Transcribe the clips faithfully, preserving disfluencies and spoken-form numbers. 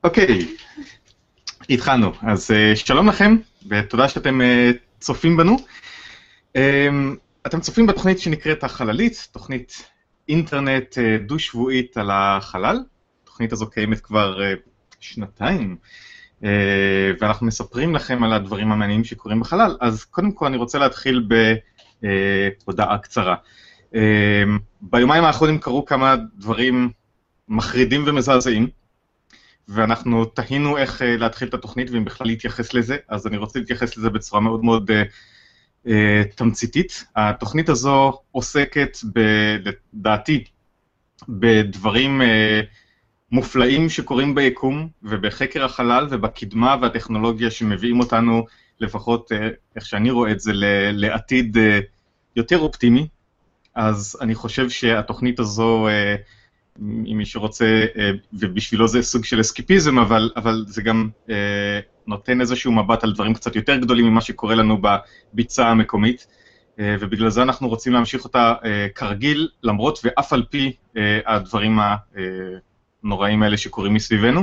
אוקיי, התחלנו. אז שלום לכם, ותודה שאתם צופים בנו. אתם צופים בתוכנית שנקראת החללית, תוכנית אינטרנט דו-שבועית על החלל. התוכנית הזו קיימת כבר שנתיים, ואנחנו מספרים לכם על הדברים המעניינים שקורים בחלל. אז קודם כל אני רוצה להתחיל בהודעה קצרה. ביומיים האחרונים קרו כמה דברים מחרידים ומזעזעים, ואנחנו תהינו איך להתחיל את התוכנית ואם בכלל להתייחס לזה, אז אני רוצה להתייחס לזה בצורה מאוד מאוד uh, תמציתית. התוכנית הזו עוסקת, לדעתי, בדברים uh, מופלאים שקורים ביקום ובחקר החלל ובקדמה והטכנולוגיה שמביאים אותנו, לפחות uh, איך שאני רואה את זה, לעתיד uh, יותר אופטימי. אז אני חושב שהתוכנית הזו, uh, אם מי שרוצה, ובשבילו זה סוג של אסקיפיזם, אבל, אבל זה גם אה, נותן איזשהו מבט על דברים קצת יותר גדולים ממה שקורה לנו בביצה המקומית, אה, ובגלל זה אנחנו רוצים להמשיך אותה אה, כרגיל, למרות ואף על פי אה, הדברים הנוראים האלה שקורים מסביבנו.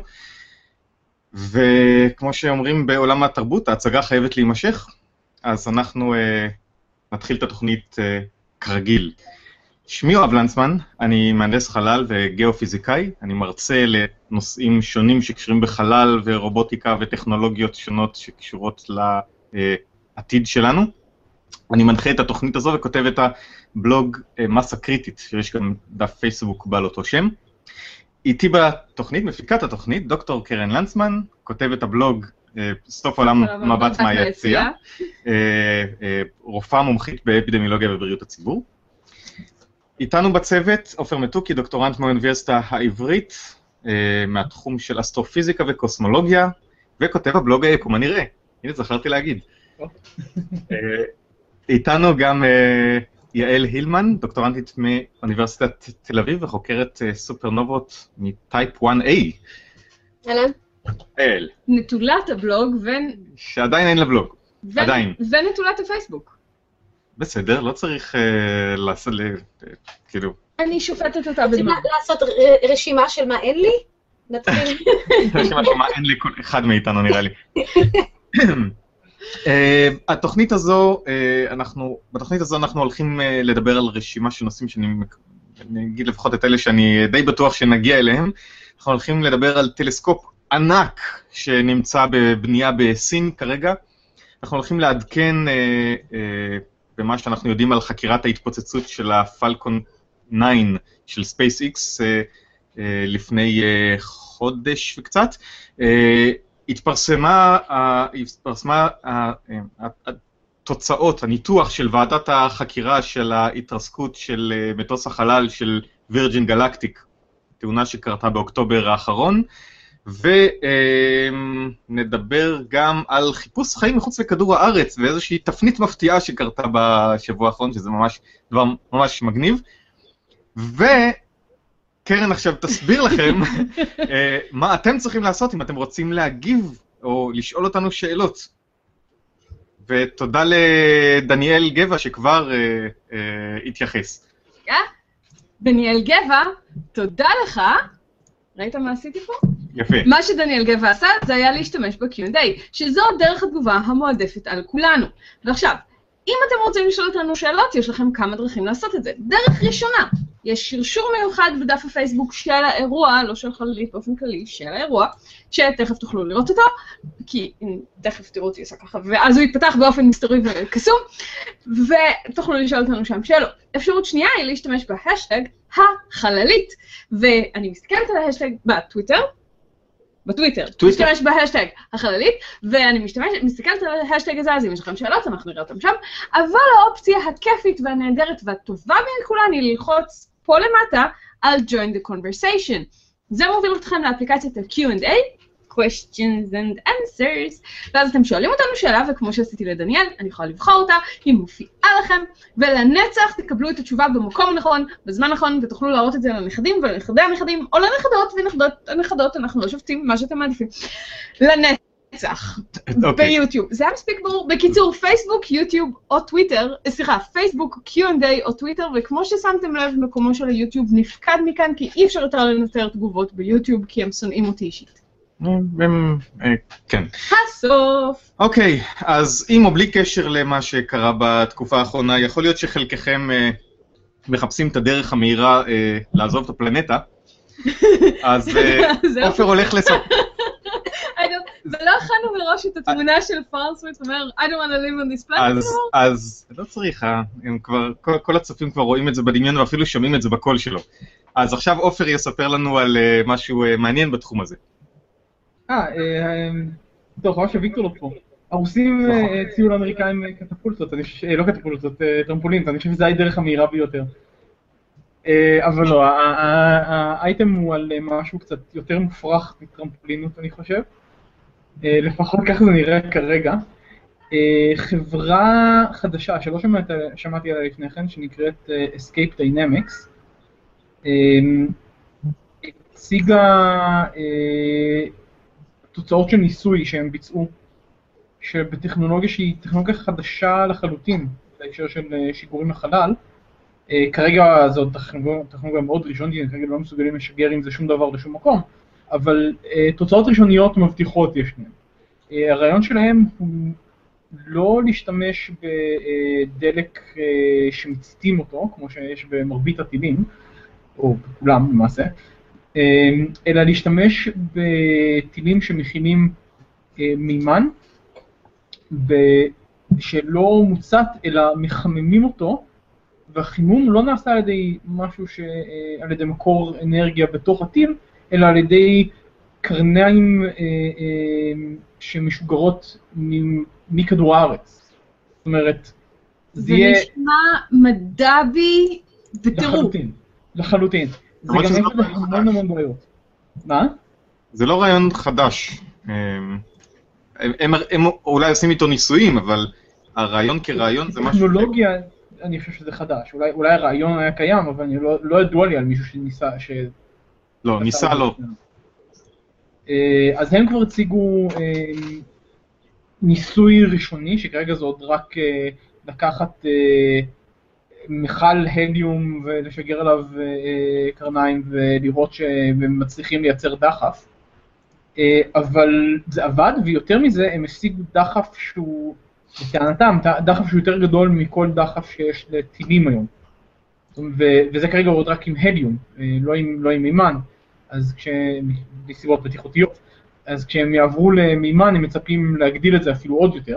וכמו שאומרים בעולם התרבות, ההצגה חייבת להימשך, אז אנחנו אה, נתחיל את התוכנית אה, כרגיל. שמי יואב לנצמן, אני מהנדס חלל וגיאופיזיקאי, אני מרצה לנושאים שונים שקשורים בחלל ורובוטיקה וטכנולוגיות שונות שקשורות לעתיד שלנו. אני מנחה את התוכנית הזו וכותב את הבלוג מסה קריטית, שיש גם דף פייסבוק בעל אותו שם. איתי בתוכנית, מפיקת התוכנית, דוקטור קרן לנצמן, כותב את הבלוג סוף עולם מבט מהיציאה, רופאה מומחית באפידמיולוגיה ובריאות הציבור. איתנו בצוות, עופר מתוקי, דוקטורנט מהאוניברסיטה העברית, מהתחום של אסטרופיזיקה וקוסמולוגיה, וכותב הבלוג היקום הנראה. הנה, זכרתי להגיד. איתנו גם יעל הילמן, דוקטורנטית מאוניברסיטת תל אביב, וחוקרת סופרנובות מטייפ וואן איי. אהלן. אל. נטולת הבלוג ו... שעדיין אין לבלוג. עדיין. ונטולת הפייסבוק. בסדר, לא צריך לעשות, כאילו... אני שופטת אותה בזמן. רוצים לעשות רשימה של מה אין לי? נתחיל. רשימה של מה אין לי כל אחד מאיתנו, נראה לי. התוכנית הזו, אנחנו, בתוכנית הזו אנחנו הולכים לדבר על רשימה של נושאים שאני, אני אגיד לפחות את אלה שאני די בטוח שנגיע אליהם. אנחנו הולכים לדבר על טלסקופ ענק שנמצא בבנייה בסין כרגע. אנחנו הולכים לעדכן במה שאנחנו יודעים על חקירת ההתפוצצות של הפלקון תשע של SpaceX לפני חודש וקצת. התפרסמה, התפרסמה התוצאות, הניתוח של ועדת החקירה של ההתרסקות של מטוס החלל של וירג'ין גלקטיק, תאונה שקרתה באוקטובר האחרון, ונדבר גם על חיפוש חיים מחוץ לכדור הארץ, ואיזושהי תפנית מפתיעה שקרתה בשבוע האחרון, שזה ממש דבר ממש מגניב. וקרן עכשיו תסביר לכם מה אתם צריכים לעשות אם אתם רוצים להגיב או לשאול אותנו שאלות. ותודה לדניאל גבע שכבר התייחס. דניאל גבע, תודה לך. ראית מה עשיתי פה? יפה. מה שדניאל גבע עשה זה היה להשתמש ב-קיו אנד איי, שזו דרך התגובה המועדפת על כולנו. ועכשיו, אם אתם רוצים לשאול אותנו שאלות, יש לכם כמה דרכים לעשות את זה. דרך ראשונה, יש שרשור מיוחד בדף הפייסבוק של האירוע, לא של חללית באופן כללי, של האירוע, שתכף תוכלו לראות אותו, כי תכף תראו אותי עושה ככה, ואז הוא יתפתח באופן מסתורי וקסום, ותוכלו לשאול אותנו שם שאלות. אפשרות שנייה היא להשתמש בהשטג החללית, ואני מסתכלת על ההשטג בטוויטר, בטוויטר, משתמש בהשטג החללית, ואני משתמשת, מסתכלת על ההשטג הזה, אז אם יש לכם שאלות, אנחנו נראה אותם שם, אבל האופציה הכיפית והנהדרת והטובה מכולן היא ללחוץ פה למטה על Join the Conversation. זה מוביל אתכם לאפליקציית ה-קיו אנד איי, questions and answers, ואז אתם שואלים אותנו שאלה, וכמו שעשיתי לדניאל, אני יכולה לבחור אותה, היא מופיעה לכם, ולנצח תקבלו את התשובה במקום הנכון, בזמן נכון, ותוכלו להראות את זה לנכדים ולנכדי הנכדים, או לנכדות ונכדות הנכדות, אנחנו לא שופטים מה שאתם מעדיפים. לנצח, ביוטיוב. זה היה מספיק ברור. בקיצור, פייסבוק, יוטיוב או טוויטר, סליחה, פייסבוק, קיו אנד איי או טוויטר, וכמו ששמתם לב, מקומו של היוטיוב נפקד מכאן, כי אי אפשר יותר לנטר תגובות ביוטיוב, כי הם שונאים אותי אישית. הם, כן. הסוף. אוקיי, אז עם או בלי קשר למה שקרה בתקופה האחרונה, יכול להיות שחלקכם מחפשים את הדרך המהירה לעזוב את הפלנטה, אז עופר הולך לספר. אגב, ולא הכנו מראש את התמונה של פארנסוויט, אומר, I don't want to live on this planet. אז לא צריך, כל הצופים כבר רואים את זה בדמיון ואפילו שומעים את זה בקול שלו. אז עכשיו עופר יספר לנו על משהו מעניין בתחום הזה. אה, טוב, חבל שוויקטור לא פה. הרוסים הציעו לאמריקאים קטפולטות, לא קטפולטות, טרמפולינט, אני חושב שזה הדרך המהירה ביותר. אבל לא, האייטם הוא על משהו קצת יותר מופרך מטרמפולינות, אני חושב. לפחות ככה זה נראה כרגע. חברה חדשה, שלא שמעתי עליה לפני כן, שנקראת Escape Dynamics, הציגה תוצאות של ניסוי שהם ביצעו, שבטכנולוגיה שהיא טכנולוגיה חדשה לחלוטין, בהקשר של שיגורים לחלל. כרגע זו טכנולוגיה מאוד ראשונית, כרגע לא מסוגלים לשגר עם זה שום דבר לשום מקום, אבל תוצאות ראשוניות מבטיחות יש להם. הרעיון שלהם הוא לא להשתמש בדלק שמציתים אותו, כמו שיש במרבית הטילים, או בכולם למעשה, אלא להשתמש בטילים שמכילים מימן, שלא מוצת אלא מחממים אותו, והחימום לא נעשה על ידי משהו ש... על ידי מקור אנרגיה בתוך הטיל, אלא על ידי קרניים אה, אה, שמשוגרות מכדור הארץ. זאת אומרת, זה יהיה... נשמע מדבי בטירוף. לחלוטין, לחלוטין. זה גם אין בזה המון המון בעיות. מה? זה לא רעיון חדש. הם, הם, הם אולי עושים איתו ניסויים, אבל הרעיון כרעיון זה משהו... טכנולוגיה... אני חושב שזה חדש, אולי, אולי הרעיון היה קיים, אבל אני לא, לא ידוע לי על מישהו שניסה, ש... לא, ניסה לא. אז הם כבר הציגו ניסוי ראשוני, שכרגע זה עוד רק לקחת מיכל הליום ולשגר עליו קרניים ולראות שהם מצליחים לייצר דחף. אבל זה עבד, ויותר מזה הם השיגו דחף שהוא... לטענתם, דחף שהוא יותר גדול מכל דחף שיש לטילים היום. וזה כרגע עוד רק עם הליום, לא עם, לא עם מימן, אז בסיבות בטיחותיות. אז כשהם יעברו למימן, הם מצפים להגדיל את זה אפילו עוד יותר.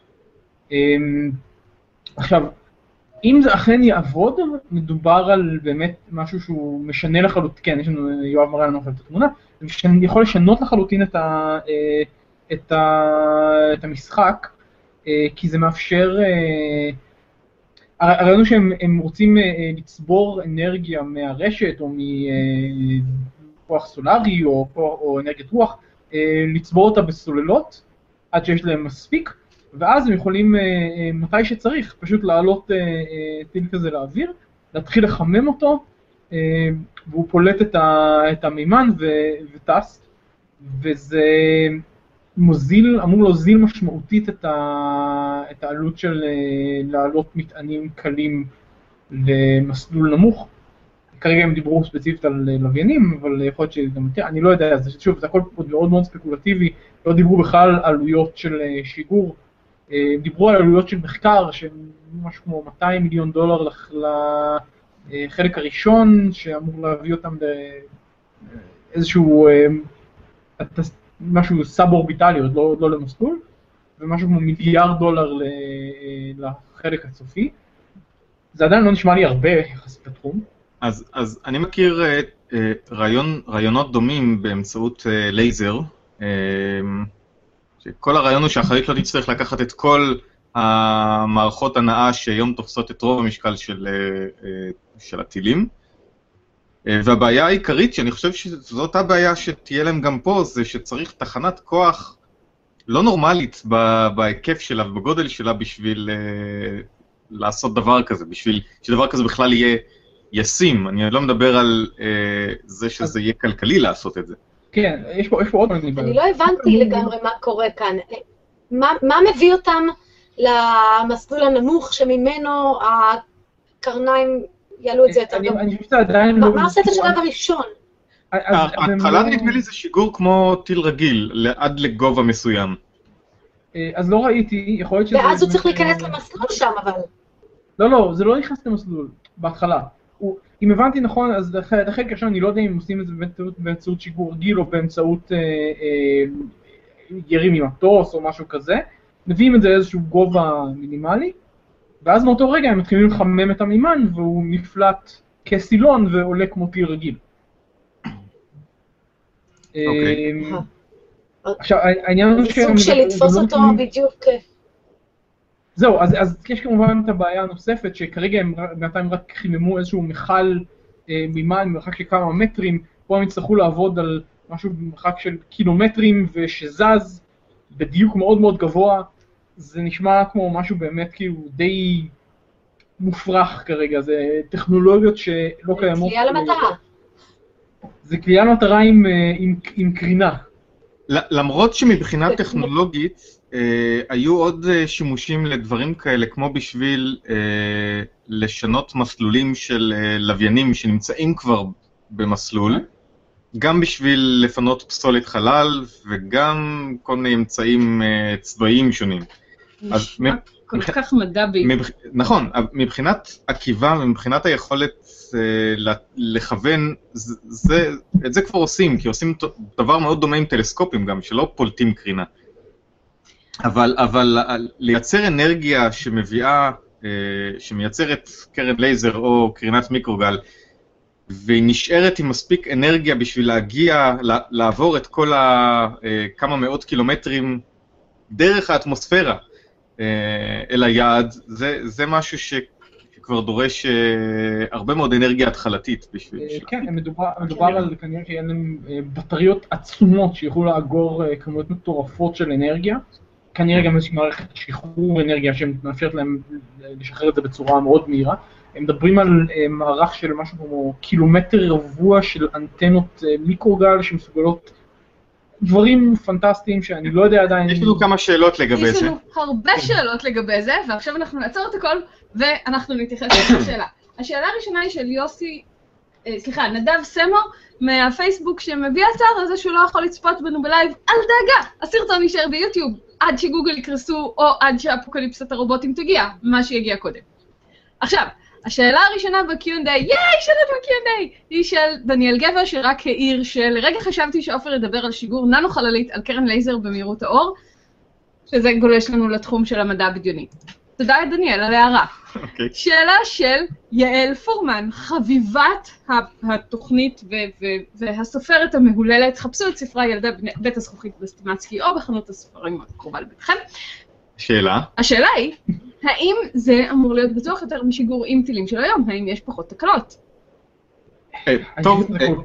עכשיו, אם זה אכן יעבוד, מדובר על באמת משהו שהוא משנה לחלוטין, כן, יש לנו, יואב מראה לנו עכשיו את התמונה, יכול לשנות לחלוטין את, ה, את, ה, את המשחק, כי זה מאפשר, הרעיון הוא שהם רוצים לצבור אנרגיה מהרשת או מכוח סולארי או, או אנרגיית רוח, לצבור אותה בסוללות עד שיש להם מספיק, ואז הם יכולים מתי שצריך פשוט לעלות טיל כזה לאוויר, להתחיל לחמם אותו, והוא פולט את המימן וטס, וזה... מוזיל, אמור להוזיל משמעותית את, ה, את העלות של לעלות מטענים קלים למסלול נמוך. כרגע הם דיברו ספציפית על לוויינים, אבל יכול להיות שגם יותר, אני לא יודע, זה, שוב, זה הכל מאוד מאוד ספקולטיבי, לא דיברו בכלל על עלויות של שיגור, דיברו על עלויות של מחקר, שהם משהו כמו מאתיים מיליון דולר לחלק הראשון, שאמור להביא אותם לאיזשהו... משהו סאב-אורביטלי, עוד לא, לא למסלול, ומשהו כמו מיליארד דולר לחלק הסופי. זה עדיין לא נשמע לי הרבה יחסית לתחום. אז, אז אני מכיר uh, רעיון, רעיונות דומים באמצעות uh, לייזר, uh, שכל הרעיון הוא שהחללית לא תצטרך לקחת את כל המערכות הנעה שהיום תופסות את רוב המשקל של, uh, uh, של הטילים, והבעיה העיקרית, שאני חושב שזאת הבעיה שתהיה להם גם פה, זה שצריך תחנת כוח לא נורמלית בהיקף שלה ובגודל שלה בשביל uh, לעשות דבר כזה, בשביל שדבר כזה בכלל יהיה ישים. אני לא מדבר על uh, זה שזה יהיה כלכלי לעשות את זה. כן, יש פה, יש פה עוד... אני לא הבנתי לגמרי מה קורה כאן. מה, מה מביא אותם למסלול הנמוך שממנו הקרניים... יעלו את זה יותר גבוה. אני חושב שזה עדיין לא... מה עושה את השלב הראשון? ההתחלה נדמה לי זה שיגור כמו טיל רגיל, עד לגובה מסוים. אז לא ראיתי, יכול להיות שזה... ואז הוא צריך להיכנס למסלול שם, אבל... לא, לא, זה לא נכנס למסלול, בהתחלה. אם הבנתי נכון, אז את החלק השני, אני לא יודע אם עושים את זה באמצעות שיגור רגיל, או באמצעות ירי ממטוס או משהו כזה, מביאים את זה לאיזשהו גובה מינימלי, ואז מאותו רגע הם מתחילים לחמם את המימן, והוא נפלט כסילון ועולה כמו טיל רגיל. עכשיו, העניין הוא ש... סוג של לתפוס אותו בדיוק. זהו, אז יש כמובן את הבעיה הנוספת, שכרגע הם בינתיים רק חיממו איזשהו מיכל מימן, מרחק של כמה מטרים, פה הם יצטרכו לעבוד על משהו במרחק של קילומטרים, ושזז בדיוק מאוד מאוד גבוה. זה נשמע כמו משהו באמת כאילו די מופרך כרגע, זה טכנולוגיות שלא קיימות. זה קליעה למטרה. זה קליעה למטרה עם, עם, עם קרינה. למרות שמבחינה טכנולוגית אה, היו עוד אה, שימושים לדברים כאלה, כמו בשביל אה, לשנות מסלולים של אה, לוויינים שנמצאים כבר במסלול, גם בשביל לפנות פסולת חלל וגם כל מיני אמצעים אה, צבאיים שונים. נשמע כל כך מדע בעיקר. נכון, מבחינת עקיבה ומבחינת היכולת לכוון, את זה כבר עושים, כי עושים דבר מאוד דומה עם טלסקופים גם, שלא פולטים קרינה. אבל לייצר אנרגיה שמביאה, שמייצרת קרן לייזר או קרינת מיקרוגל, והיא נשארת עם מספיק אנרגיה בשביל להגיע, לעבור את כל כמה מאות קילומטרים דרך האטמוספירה, אל היעד, זה, זה משהו שכבר דורש הרבה מאוד אנרגיה התחלתית בשביל... כן, מדובר, מדובר על כנראה שיהיה להם בטריות עצומות שיוכלו לאגור כמויות מטורפות של אנרגיה, כנראה גם איזושהי מערכת שחרור אנרגיה שמאפשרת להם לשחרר את זה בצורה מאוד מהירה. הם מדברים על מערך של משהו כמו קילומטר רבוע של אנטנות מיקרוגל שמסוגלות דברים פנטסטיים שאני לא יודע עדיין... יש לנו כמה שאלות לגבי זה. יש לנו הרבה שאלות לגבי זה, ועכשיו אנחנו נעצור את הכל, ואנחנו נתייחס לשאלה. השאלה הראשונה היא של יוסי, סליחה, נדב סמו, מהפייסבוק שמביע צער על זה שהוא לא יכול לצפות בנו בלייב. אל דאגה, הסרטון יישאר ביוטיוב, עד שגוגל יקרסו, או עד שאפוקליפסת הרובוטים תגיע, מה שיגיע קודם. עכשיו, השאלה הראשונה ב-קיו אנד איי, ייי, שאלה ב-קיו אנד איי, היא של דניאל גבר, שרק העיר שלרגע חשבתי שאופר ידבר על שיגור ננו חללית על קרן לייזר במהירות האור, שזה גולש לנו לתחום של המדע הבדיוני. תודה דניאל על הערה. Okay. שאלה של יעל פורמן, חביבת התוכנית והסופרת המהוללת, חפשו את ספרה ילדי בית הזכוכית בסטימצקי, או בחנות הספרים הקרובה לביתכם. שאלה? השאלה היא, האם זה אמור להיות בטוח יותר משיגור עם טילים של היום? האם יש פחות תקלות? טוב, זה כל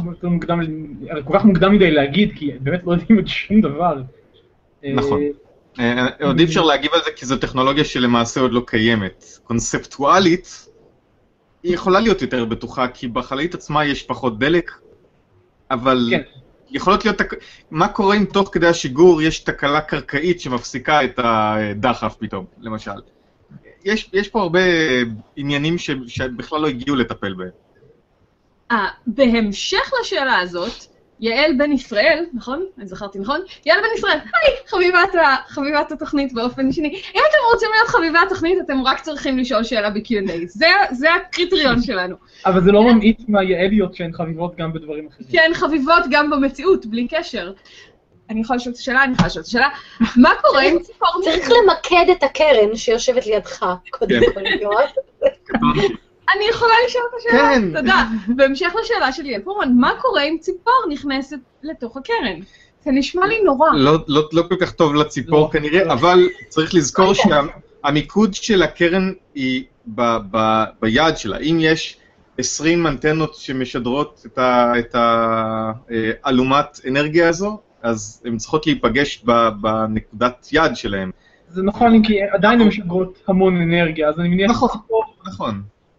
כך מוקדם מדי להגיד, כי באמת לא יודעים את שום דבר. נכון. עוד אי אפשר להגיב על זה, כי זו טכנולוגיה שלמעשה עוד לא קיימת. קונספטואלית, היא יכולה להיות יותר בטוחה, כי בחללית עצמה יש פחות דלק, אבל... יכולות להיות, מה קורה אם תוך כדי השיגור יש תקלה קרקעית שמפסיקה את הדחף פתאום, למשל. יש, יש פה הרבה עניינים ש, שבכלל לא הגיעו לטפל בהם. אה, בהמשך לשאלה הזאת, יעל בן ישראל, נכון? אני זכרתי נכון? יעל בן ישראל, היי, חביבת, חביבת התוכנית באופן שני. אם אתם רוצים להיות חביבת התוכנית, אתם רק צריכים לשאול שאלה ב-קיו אנד איי. זה, זה הקריטריון שלנו. אבל זה לא ממעיט מהיעליות שהן חביבות גם בדברים אחרים. כן, חביבות גם במציאות, בלי קשר. אני יכולה לשאול את השאלה, אני יכולה לשאול את השאלה. מה קורה עם ציפור... צריך למקד את הקרן שיושבת לידך, קודם כל, יואב. אני יכולה לשאול את השאלה, כן. תודה. בהמשך לשאלה של יעל פורמן, מה קורה אם ציפור נכנסת לתוך הקרן? זה נשמע לי נורא. לא, לא, לא כל כך טוב לציפור לא, כנראה, לא. אבל צריך לזכור שהמיקוד של הקרן היא ב, ב, ביעד שלה. אם יש עשרים אנטנות שמשדרות את האלומת אנרגיה הזו, אז הן צריכות להיפגש בנקודת יעד שלהן. זה נכון, כי עדיין הן משדרות המון אנרגיה, אז אני מניח... נכון, נכון.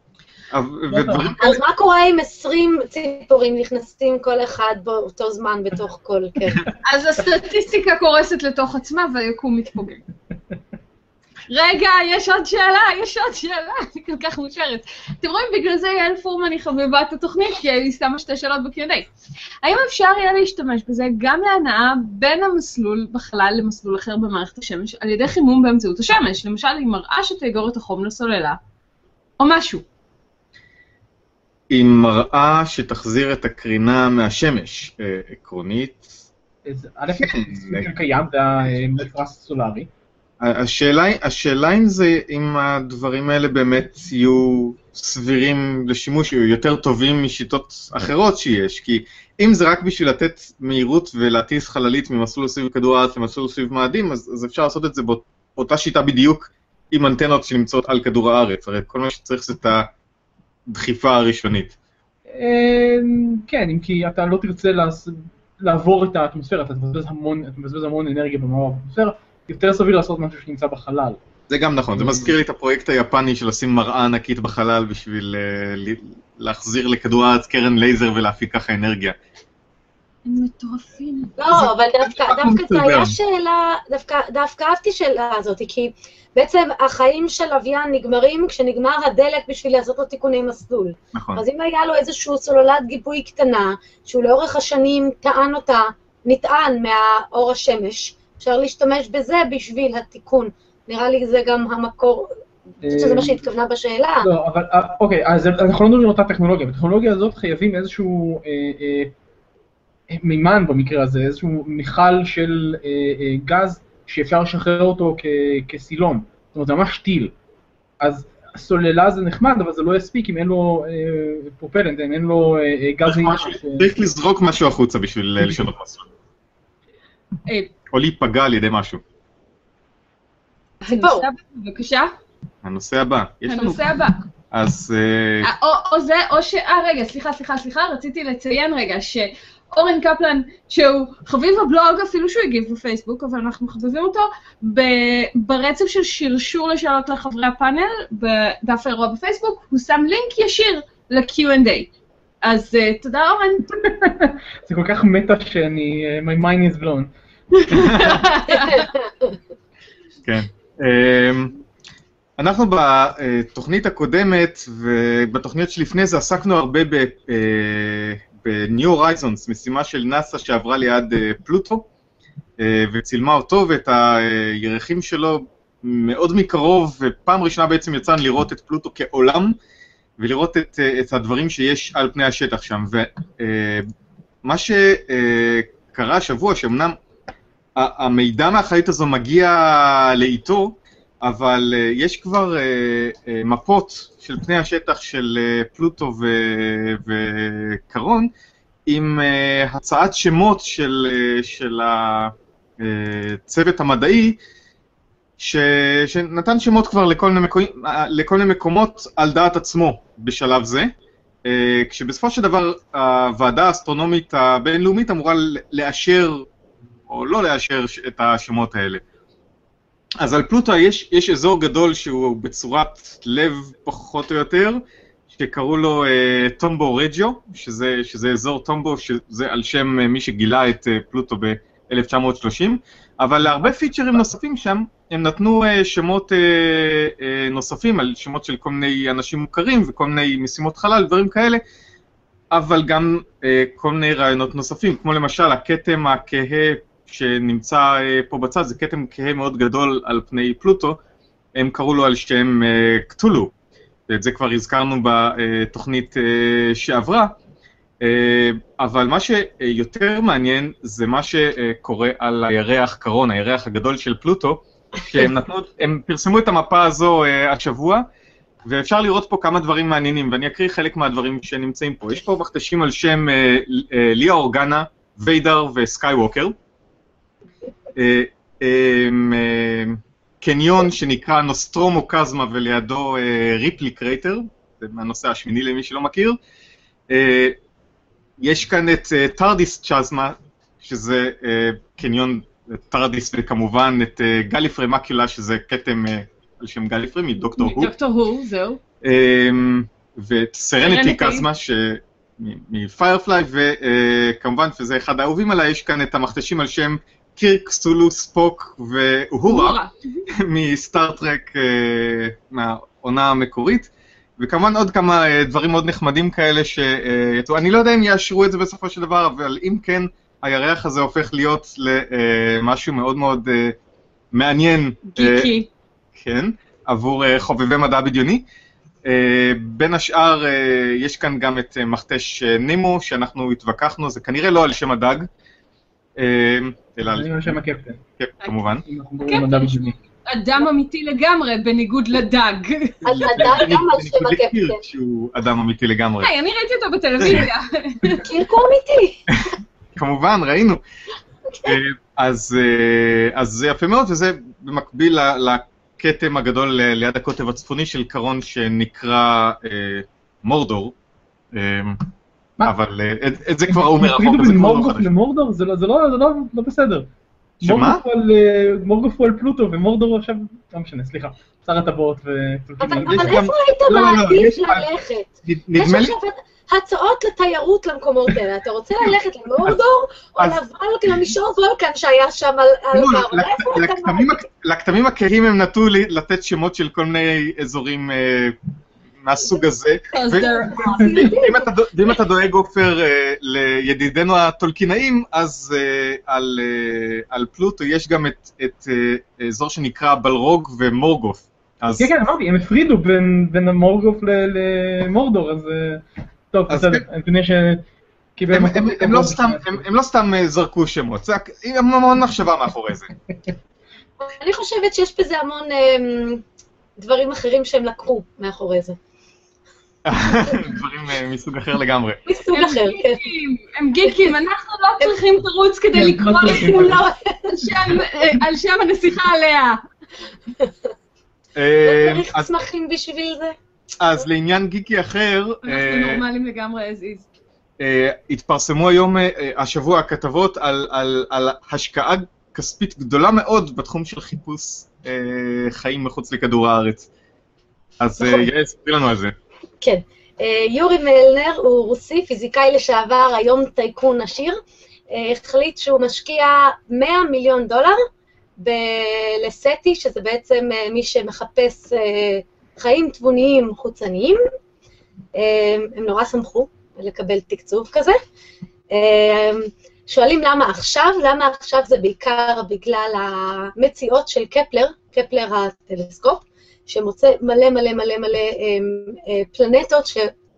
אז מה קורה אם עשרים ציפורים נכנסים כל אחד באותו זמן בתוך כל קרן? אז הסטטיסטיקה קורסת לתוך עצמה והיקום מתפוגג. רגע, יש עוד שאלה, יש עוד שאלה, אני כל כך מושרת. אתם רואים, בגלל זה יעל פורמן היא חבבה את התוכנית, כי היא שמה שתי שאלות ב-קיו אנד איי. האם אפשר יהיה להשתמש בזה גם להנאה בין המסלול בחלל למסלול אחר במערכת השמש, על ידי חימום באמצעות השמש? למשל, היא מראה שתאגור את החום לסוללה, או משהו. היא מראה שתחזיר את הקרינה מהשמש, עקרונית. א', זה קיים, זה המפרש סולארי. השאלה, השאלה אם זה, אם הדברים האלה באמת יהיו סבירים לשימוש, יהיו יותר טובים משיטות אחרות שיש, כי אם זה רק בשביל לתת מהירות ולהטיס חללית ממסלול סביב כדור הארץ למסלול סביב מאדים, אז, אז אפשר לעשות את זה באותה שיטה בדיוק עם אנטנות שנמצאות על כדור הארץ, הרי כל מה שצריך זה את הדחיפה הראשונית. כן, אם כי אתה לא תרצה לעבור את האטמוספירה, אתה מבזבז המון, אתה מבזבז המון אנרגיה במעבר האטמוספירה, יותר סביר לעשות משהו שנמצא בחלל. זה גם נכון, זה מזכיר לי את הפרויקט היפני של לשים מראה ענקית בחלל בשביל להחזיר לכדור הארץ קרן לייזר ולהפיק ככה אנרגיה. הם מטורפים. לא, אבל דווקא זה היה שאלה, דווקא אהבתי שאלה הזאת, כי בעצם החיים של לוויין נגמרים כשנגמר הדלק בשביל לעשות לו תיקוני מסלול. נכון. אז אם היה לו איזשהו סוללת גיבוי קטנה, שהוא לאורך השנים טען אותה, נטען מהאור השמש, אפשר להשתמש בזה בשביל התיקון. נראה לי זה גם המקור, אני חושבת שזה מה שהתכוונה בשאלה. לא, אבל, אוקיי, אז אנחנו לא מדברים אותה טכנולוגיה. בטכנולוגיה הזאת חייבים איזשהו מימן במקרה הזה, איזשהו מיכל של גז שאפשר לשחרר אותו כסילון. זאת אומרת, זה ממש טיל. אז סוללה זה נחמד, אבל זה לא יספיק אם אין לו פרופלנט, אם אין לו גז... צריך לזרוק משהו החוצה בשביל לשנות מסלול. או להיפגע על ידי משהו. ציפור. בבקשה. הנושא הבא. הנושא הבא. אז... או זה, או ש... אה, רגע, סליחה, סליחה, סליחה, רציתי לציין רגע שאורן קפלן, שהוא חביב הבלוג, אפילו שהוא הגיב בפייסבוק, אבל אנחנו חביבים אותו, ברצף של שרשור לשאלות לחברי הפאנל, בדף האירוע בפייסבוק, הוא שם לינק ישיר ל-קיו אנד איי. אז תודה אורן. זה כל כך מטה שאני, my mind is blown. כן. אנחנו בתוכנית הקודמת ובתוכניות שלפני זה עסקנו הרבה ב-New Horizons, משימה של נאסא שעברה ליד פלוטו וצילמה אותו ואת הירחים שלו מאוד מקרוב, ופעם ראשונה בעצם יצאנו לראות את פלוטו כעולם ולראות את, את הדברים שיש על פני השטח שם. ומה שקרה השבוע, שאומנם המידע מהחללית הזו מגיע לאיתו, אבל יש כבר מפות של פני השטח של פלוטו וקרון, עם הצעת שמות של, של הצוות המדעי, ש, שנתן שמות כבר לכל מיני, מקומות, לכל מיני מקומות על דעת עצמו בשלב זה, כשבסופו של דבר הוועדה האסטרונומית הבינלאומית אמורה לאשר או לא לאשר את השמות האלה. אז על פלוטו יש, יש אזור גדול שהוא בצורת לב פחות או יותר, שקראו לו uh, טומבו רג'יו, שזה, שזה אזור טומבו, שזה על שם מי שגילה את uh, פלוטו ב-אלף תשע מאות שלושים, אבל להרבה פיצ'רים נוספים שם, הם נתנו uh, שמות uh, uh, נוספים, על שמות של כל מיני אנשים מוכרים וכל מיני משימות חלל, דברים כאלה, אבל גם uh, כל מיני רעיונות נוספים, כמו למשל הכתם הכהה שנמצא uh, פה בצד, זה כתם כהה מאוד גדול על פני פלוטו, הם קראו לו על שם uh, קטולו, ואת זה כבר הזכרנו בתוכנית uh, שעברה, uh, אבל מה שיותר מעניין זה מה שקורה על הירח קרון, הירח הגדול של פלוטו, שהם נתנו, הם פרסמו את המפה הזו uh, השבוע, ואפשר לראות פה כמה דברים מעניינים, ואני אקריא חלק מהדברים שנמצאים פה. יש פה מכתשים על שם uh, uh, ליה אורגנה, ויידר וסקייווקר, uh, um, uh, קניון שנקרא נוסטרומו קזמה ולידו uh, ריפלי קרייטר, זה מהנושא השמיני למי שלא מכיר. Uh, יש כאן את uh, טרדיס צ'זמה, שזה uh, קניון טרדיס, וכמובן את uh, גליפרי מקולה, שזה כתם uh, על שם גליפרי מדוקטור הו. מדוקטור הו, זהו. Uh, ואת סרניטי קזמה, מפיירפליי, וכמובן, וזה אחד האהובים עליי, יש כאן את המכתשים על שם קירק, סולו, ספוק ואוהורה מסטארטרק, מהעונה המקורית, וכמובן עוד כמה דברים מאוד נחמדים כאלה שיצאו. אני לא יודע אם יאשרו את זה בסופו של דבר, אבל אם כן, הירח הזה הופך להיות למשהו מאוד מאוד מעניין. גיקי. כן, עבור חובבי מדע בדיוני. בין השאר, יש כאן גם את מכתש נימו, שאנחנו התווכחנו, זה כנראה לא על שם הדג, אלא על שם הקפטן. כן, כמובן. הקפטן אדם אמיתי לגמרי, בניגוד לדג. הדג גם על שם הקפטן. שהוא אדם אמיתי לגמרי. היי, אני ראיתי אותו בטלוויזיה. קינקו אמיתי. כמובן, ראינו. אז זה יפה מאוד, וזה במקביל לכתם הגדול ליד הקוטב הצפוני של קרון שנקרא מורדור. אבל את זה כבר הוא מרחוק. הפרידו בין מורגוף למורדור? זה לא בסדר. שמה? מורגוף הוא על פלוטו, ומורדור עכשיו, לא משנה, סליחה, שר הטבעות ו... אבל איפה היית מעדיף ללכת? נדמה לי... הצעות לתיירות למקומות האלה. אתה רוצה ללכת למורדור, או למישור וולקן שהיה שם על בר? לכתמים הכהים הם נטו לתת שמות של כל מיני אזורים מהסוג הזה. ואם אתה דואג, עופר, לידידינו הטולקינאים, אז על פלוטו יש גם את אזור שנקרא בלרוג ומורגוף. כן, כן, אמרתי, הם הפרידו בין המורגוף למורדור, אז... טוב, בסדר, אני ש... הם לא סתם זרקו שמות, זה המון מחשבה מאחורי זה. אני חושבת שיש בזה המון דברים אחרים שהם לקחו מאחורי זה. דברים מסוג אחר לגמרי. מסוג אחר, כן. הם גיקים, אנחנו לא צריכים תירוץ כדי לקרוא לכולו על שם הנסיכה עליה. לא צריך צמחים בשביל זה. אז לעניין גיקי אחר, אנחנו נורמלים לגמרי as is. התפרסמו היום, השבוע, הכתבות על השקעה כספית גדולה מאוד בתחום של חיפוש חיים מחוץ לכדור הארץ. אז יעל, ספרי לנו על זה. כן. יורי מלנר הוא רוסי, פיזיקאי לשעבר, היום טייקון עשיר, החליט שהוא משקיע מאה מיליון דולר לסטי, שזה בעצם מי שמחפש חיים תבוניים חוצניים. הם נורא שמחו לקבל תקצוב כזה. שואלים למה עכשיו? למה עכשיו זה בעיקר בגלל המציאות של קפלר, קפלר הטלסקופ, שמוצא מלא מלא מלא מלא פלנטות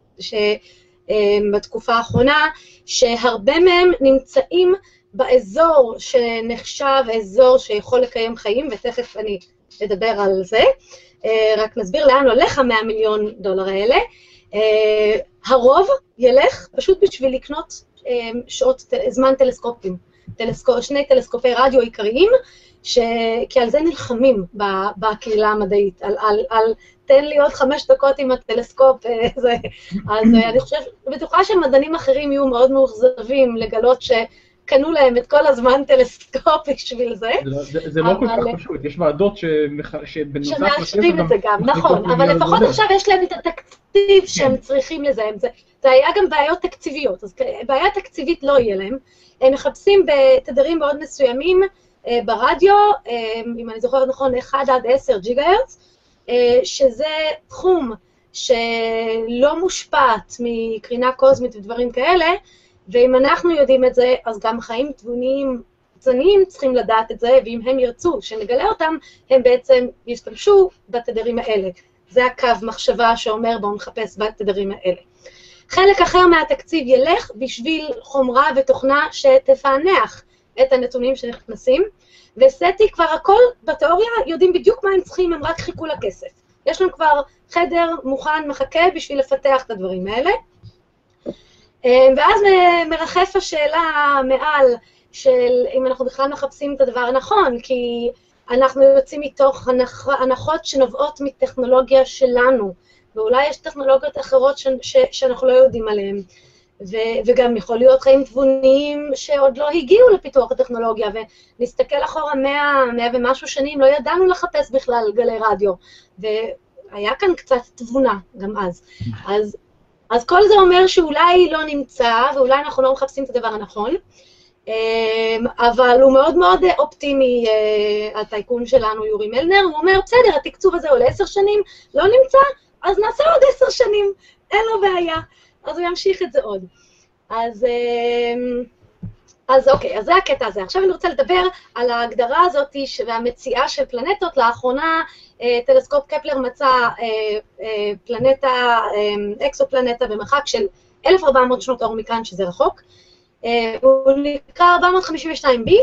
שבתקופה האחרונה, שהרבה מהם נמצאים באזור שנחשב אזור שיכול לקיים חיים, ותכף אני אדבר על זה. רק נסביר לאן הולך המאה מיליון דולר האלה. הרוב ילך פשוט בשביל לקנות שעות זמן טלסקופים, שני טלסקופי רדיו עיקריים, כי על זה נלחמים בקהילה המדעית, על תן לי עוד חמש דקות עם הטלסקופ. אז אני חושבת, בטוחה שמדענים אחרים יהיו מאוד מאוכזבים לגלות ש... קנו להם את כל הזמן טלסקופ בשביל זה. זה לא כל כך פשוט, יש ועדות שבנוסף... שמאשרים את זה גם, נכון, אבל לפחות עכשיו יש להם את התקציב שהם צריכים לזה. זה היה גם בעיות תקציביות, אז בעיה תקציבית לא יהיה להם. הם מחפשים בתדרים מאוד מסוימים ברדיו, אם אני זוכרת נכון, אחד עד עשר ג'יגה הרץ, שזה תחום שלא מושפעת מקרינה קוסמית ודברים כאלה, ואם אנחנו יודעים את זה, אז גם חיים תבוניים קטנים צריכים לדעת את זה, ואם הם ירצו שנגלה אותם, הם בעצם ישתמשו בתדרים האלה. זה הקו מחשבה שאומר בואו נחפש בתדרים האלה. חלק אחר מהתקציב ילך בשביל חומרה ותוכנה שתפענח את הנתונים שנכנסים, וסטי כבר הכל בתיאוריה יודעים בדיוק מה הם צריכים, הם רק חיכו לכסף. יש לנו כבר חדר מוכן מחכה בשביל לפתח את הדברים האלה. ואז מרחף השאלה מעל של אם אנחנו בכלל מחפשים את הדבר הנכון, כי אנחנו יוצאים מתוך הנחות שנובעות מטכנולוגיה שלנו, ואולי יש טכנולוגיות אחרות ש- ש- שאנחנו לא יודעים עליהן, ו- וגם יכול להיות חיים תבוניים שעוד לא הגיעו לפיתוח הטכנולוגיה, ונסתכל אחורה מאה, מאה ומשהו שנים, לא ידענו לחפש בכלל גלי רדיו, והיה כאן קצת תבונה גם אז. אז אז כל זה אומר שאולי לא נמצא, ואולי אנחנו לא מחפשים את הדבר הנכון. אבל הוא מאוד מאוד אופטימי, הטייקון שלנו יורי מלנר, הוא אומר, בסדר, התקצוב הזה עולה עשר שנים, לא נמצא, אז נעשה עוד עשר שנים, אין לו בעיה, אז הוא ימשיך את זה עוד. אז, אז אוקיי, אז זה הקטע הזה. עכשיו אני רוצה לדבר על ההגדרה הזאת והמציאה של פלנטות. לאחרונה טלסקופ קפלר מצא פלנטה, אקסופלנטה במרחק של אלף וארבע מאות שנות אור מכאן, שזה רחוק. הוא נקרא ארבע מאות חמישים ושתיים בי,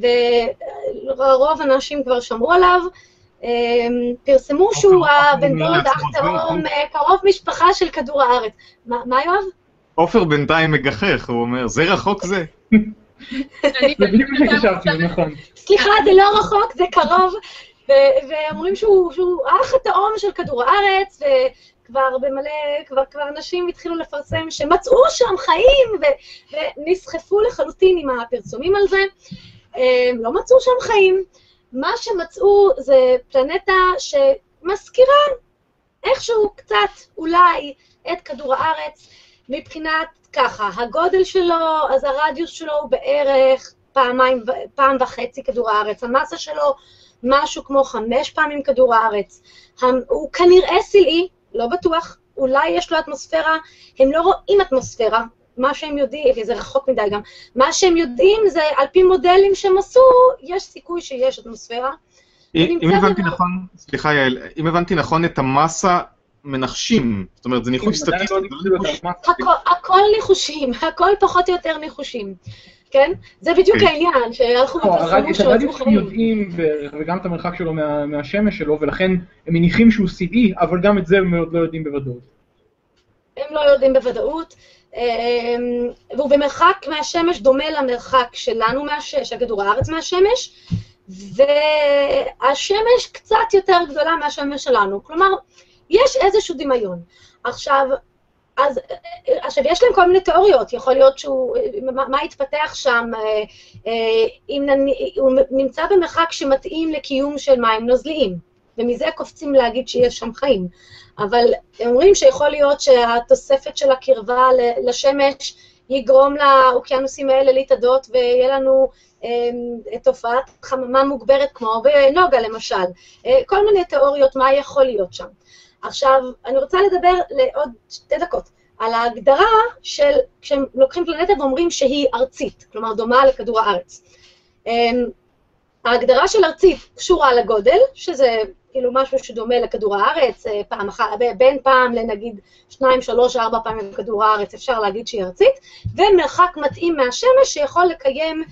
ורוב אנשים כבר שמעו עליו. פרסמו שהוא הבן דוד האחרון, קרוב משפחה של כדור הארץ. מה יואב? עופר בינתיים מגחך, הוא אומר, זה רחוק זה? זה בדיוק שחשבתי, נכון. סליחה, זה לא רחוק, זה קרוב, ואומרים שהוא האח התאום של כדור הארץ, וכבר במלא, כבר אנשים התחילו לפרסם שמצאו שם חיים, ונסחפו לחלוטין עם הפרסומים על זה. לא מצאו שם חיים. מה שמצאו זה פלנטה שמזכירה איכשהו קצת אולי את כדור הארץ, מבחינת ככה, הגודל שלו, אז הרדיוס שלו הוא בערך פעמיים, פעם וחצי כדור הארץ, המסה שלו משהו כמו חמש פעמים כדור הארץ, הוא כנראה סילאי, לא בטוח, אולי יש לו אטמוספירה, הם לא רואים אטמוספירה, מה שהם יודעים, וזה רחוק מדי גם, מה שהם יודעים זה על פי מודלים שהם עשו, יש סיכוי שיש אטמוספירה. אם הבנתי נכון, סליחה יעל, אם הבנתי נכון את המסה מנחשים, זאת אומרת זה ניחוש סטטיסטי, הכל ניחושים, הכל פחות או יותר ניחושים, כן? זה בדיוק העניין, שהלכו ופרסמו שהוא הרדיוס הם יודעים, וגם את המרחק שלו מהשמש שלו, ולכן הם מניחים שהוא סילאי, אבל גם את זה הם עוד לא יודעים בוודאות. הם לא יודעים בוודאות, והוא במרחק מהשמש דומה למרחק שלנו, של כדור הארץ מהשמש, והשמש קצת יותר גדולה מהשמש שלנו, כלומר, יש איזשהו דמיון. עכשיו, אז, עכשיו, יש להם כל מיני תיאוריות, יכול להיות שהוא, מה, מה התפתח שם, אם הוא נמצא במרחק שמתאים לקיום של מים נוזליים, ומזה קופצים להגיד שיש שם חיים. אבל הם אומרים שיכול להיות שהתוספת של הקרבה לשמש יגרום לאוקיינוסים האלה להתאדות, ויהיה לנו תופעת חממה מוגברת כמו בנוגה למשל. כל מיני תיאוריות מה יכול להיות שם. עכשיו, אני רוצה לדבר לעוד שתי דקות על ההגדרה של, כשהם לוקחים פלנטה ואומרים שהיא ארצית, כלומר דומה לכדור הארץ. ההגדרה של ארצית קשורה לגודל, שזה כאילו משהו שדומה לכדור הארץ, פעם אחת, בין פעם לנגיד שניים, שלוש, ארבע פעמים לכדור הארץ, אפשר להגיד שהיא ארצית, ומרחק מתאים מהשמש שיכול לקיים,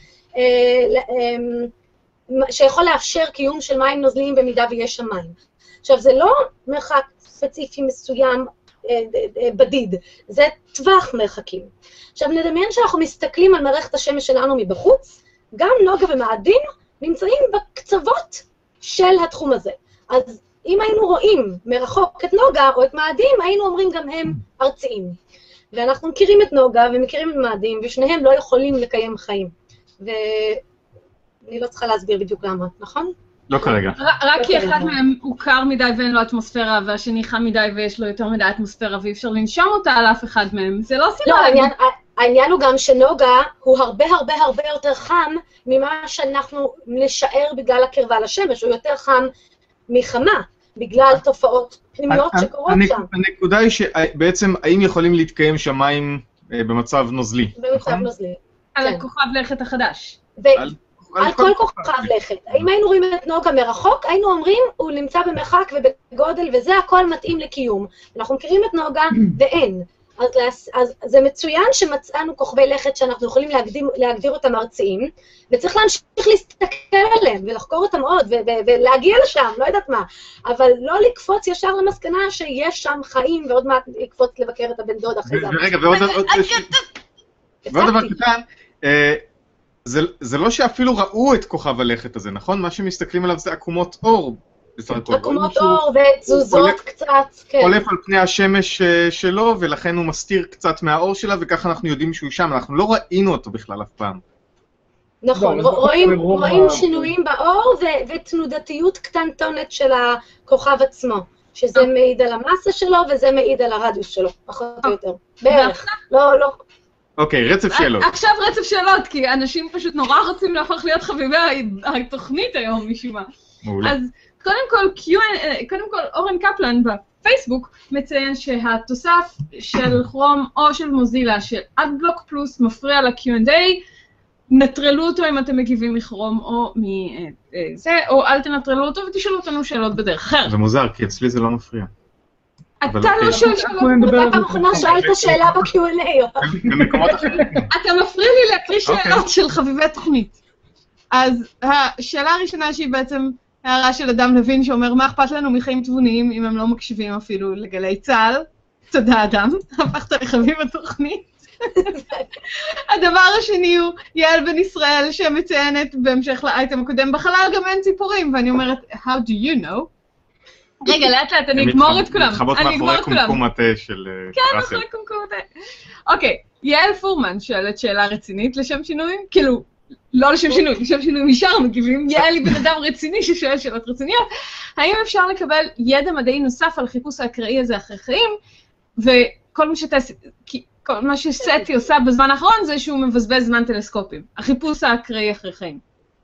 שיכול לאפשר קיום של מים נוזליים במידה ויש שם מים. עכשיו, זה לא מרחק ספציפי מסוים בדיד, זה טווח מרחקים. עכשיו, נדמיין שאנחנו מסתכלים על מערכת השמש שלנו מבחוץ, גם נוגה ומאדים נמצאים בקצוות של התחום הזה. אז אם היינו רואים מרחוק את נוגה או את מאדים, היינו אומרים גם הם ארציים. ואנחנו מכירים את נוגה ומכירים את מאדים, ושניהם לא יכולים לקיים חיים. ואני לא צריכה להסביר בדיוק למה, נכון? לא כרגע. רק כי אחד מהם הוא קר מדי ואין לו אטמוספירה, והשני חם מדי ויש לו יותר מדי אטמוספירה, ואי אפשר לנשום אותה על אף אחד מהם. זה לא סיבה. לא, העניין הוא גם שנוגה הוא הרבה הרבה הרבה יותר חם ממה שאנחנו נשאר בגלל הקרבה לשמש, הוא יותר חם מחמה, בגלל תופעות פנימיות שקורות שם. הנקודה היא שבעצם האם יכולים להתקיים שמיים במצב נוזלי? במצב נוזלי. על הכוכב לכת החדש. על כל כוכב לכת. אם היינו רואים את נוגה מרחוק, היינו אומרים, הוא נמצא במרחק ובגודל, וזה הכל מתאים לקיום. אנחנו מכירים את נוגה ואין. אז, אז זה מצוין שמצאנו כוכבי לכת שאנחנו יכולים להגדיר, להגדיר אותם ארציים, וצריך להמשיך להסתכל עליהם ולחקור אותם עוד ולהגיע לשם, לא יודעת מה, אבל לא לקפוץ ישר למסקנה שיש שם חיים ועוד מעט לקפוץ לבקר את הבן דוד אחרי זה. ורגע, ועוד דבר קטן, זה לא שאפילו ראו את כוכב הלכת הזה, נכון? מה שמסתכלים עליו זה עקומות אור. עקומות אור ותזוזות קצת, כן. חולף על פני השמש שלו, ולכן הוא מסתיר קצת מהאור שלה, וככה אנחנו יודעים שהוא שם, אנחנו לא ראינו אותו בכלל אף פעם. נכון, רואים שינויים באור ותנודתיות קטנטונת של הכוכב עצמו, שזה מעיד על המסה שלו וזה מעיד על הרדיוס שלו, פחות או יותר. בערך, לא, לא. אוקיי, רצף שאלות. עכשיו רצף שאלות, כי אנשים פשוט נורא רוצים להפוך להיות חביבי התוכנית היום משום מה. מעולה. אז קודם כל, קודם כל אורן קפלן בפייסבוק מציין שהתוסף של כרום או של מוזילה של אדבלוק פלוס מפריע ל-קיו אנד איי, נטרלו אותו אם אתם מגיבים מכרום או מזה, או אל תנטרלו אותו ותשאלו אותנו שאלות בדרך אחרת. זה מוזר, כי אצלי זה לא מפריע. אתה לא שואל שאלות. אתה פעם אחרונה שאלת שאלה ב-קיו אנד איי. במקומות אחרים. אתה מפריע לי להקריא שאלות של חביבי תוכנית. אז השאלה הראשונה שהיא בעצם הערה של אדם לוין שאומר, מה אכפת לנו מחיים תבוניים אם הם לא מקשיבים אפילו לגלי צה"ל? תודה אדם, הפכת לחביב התוכנית. הדבר השני הוא יעל בן ישראל שמציינת בהמשך לאייטם הקודם, בחלל גם אין ציפורים, ואני אומרת, how do you know? רגע, לאט לאט, אני אגמור את כולם. מתחבות מאחורי קומקום התה של ראסל. כן, מאחורי קומקום התה. אוקיי, יעל פורמן שואלת שאלה רצינית לשם שינוי, כאילו, לא לשם שינוי, לשם שינוי משאר מגיבים, יעל היא בן אדם רציני ששואל שאלות רציניות, האם אפשר לקבל ידע מדעי נוסף על החיפוש האקראי הזה אחרי חיים, וכל מה שתעשי, כל מה שסטי עושה בזמן האחרון זה שהוא מבזבז זמן טלסקופים, החיפוש האקראי אחרי חיים.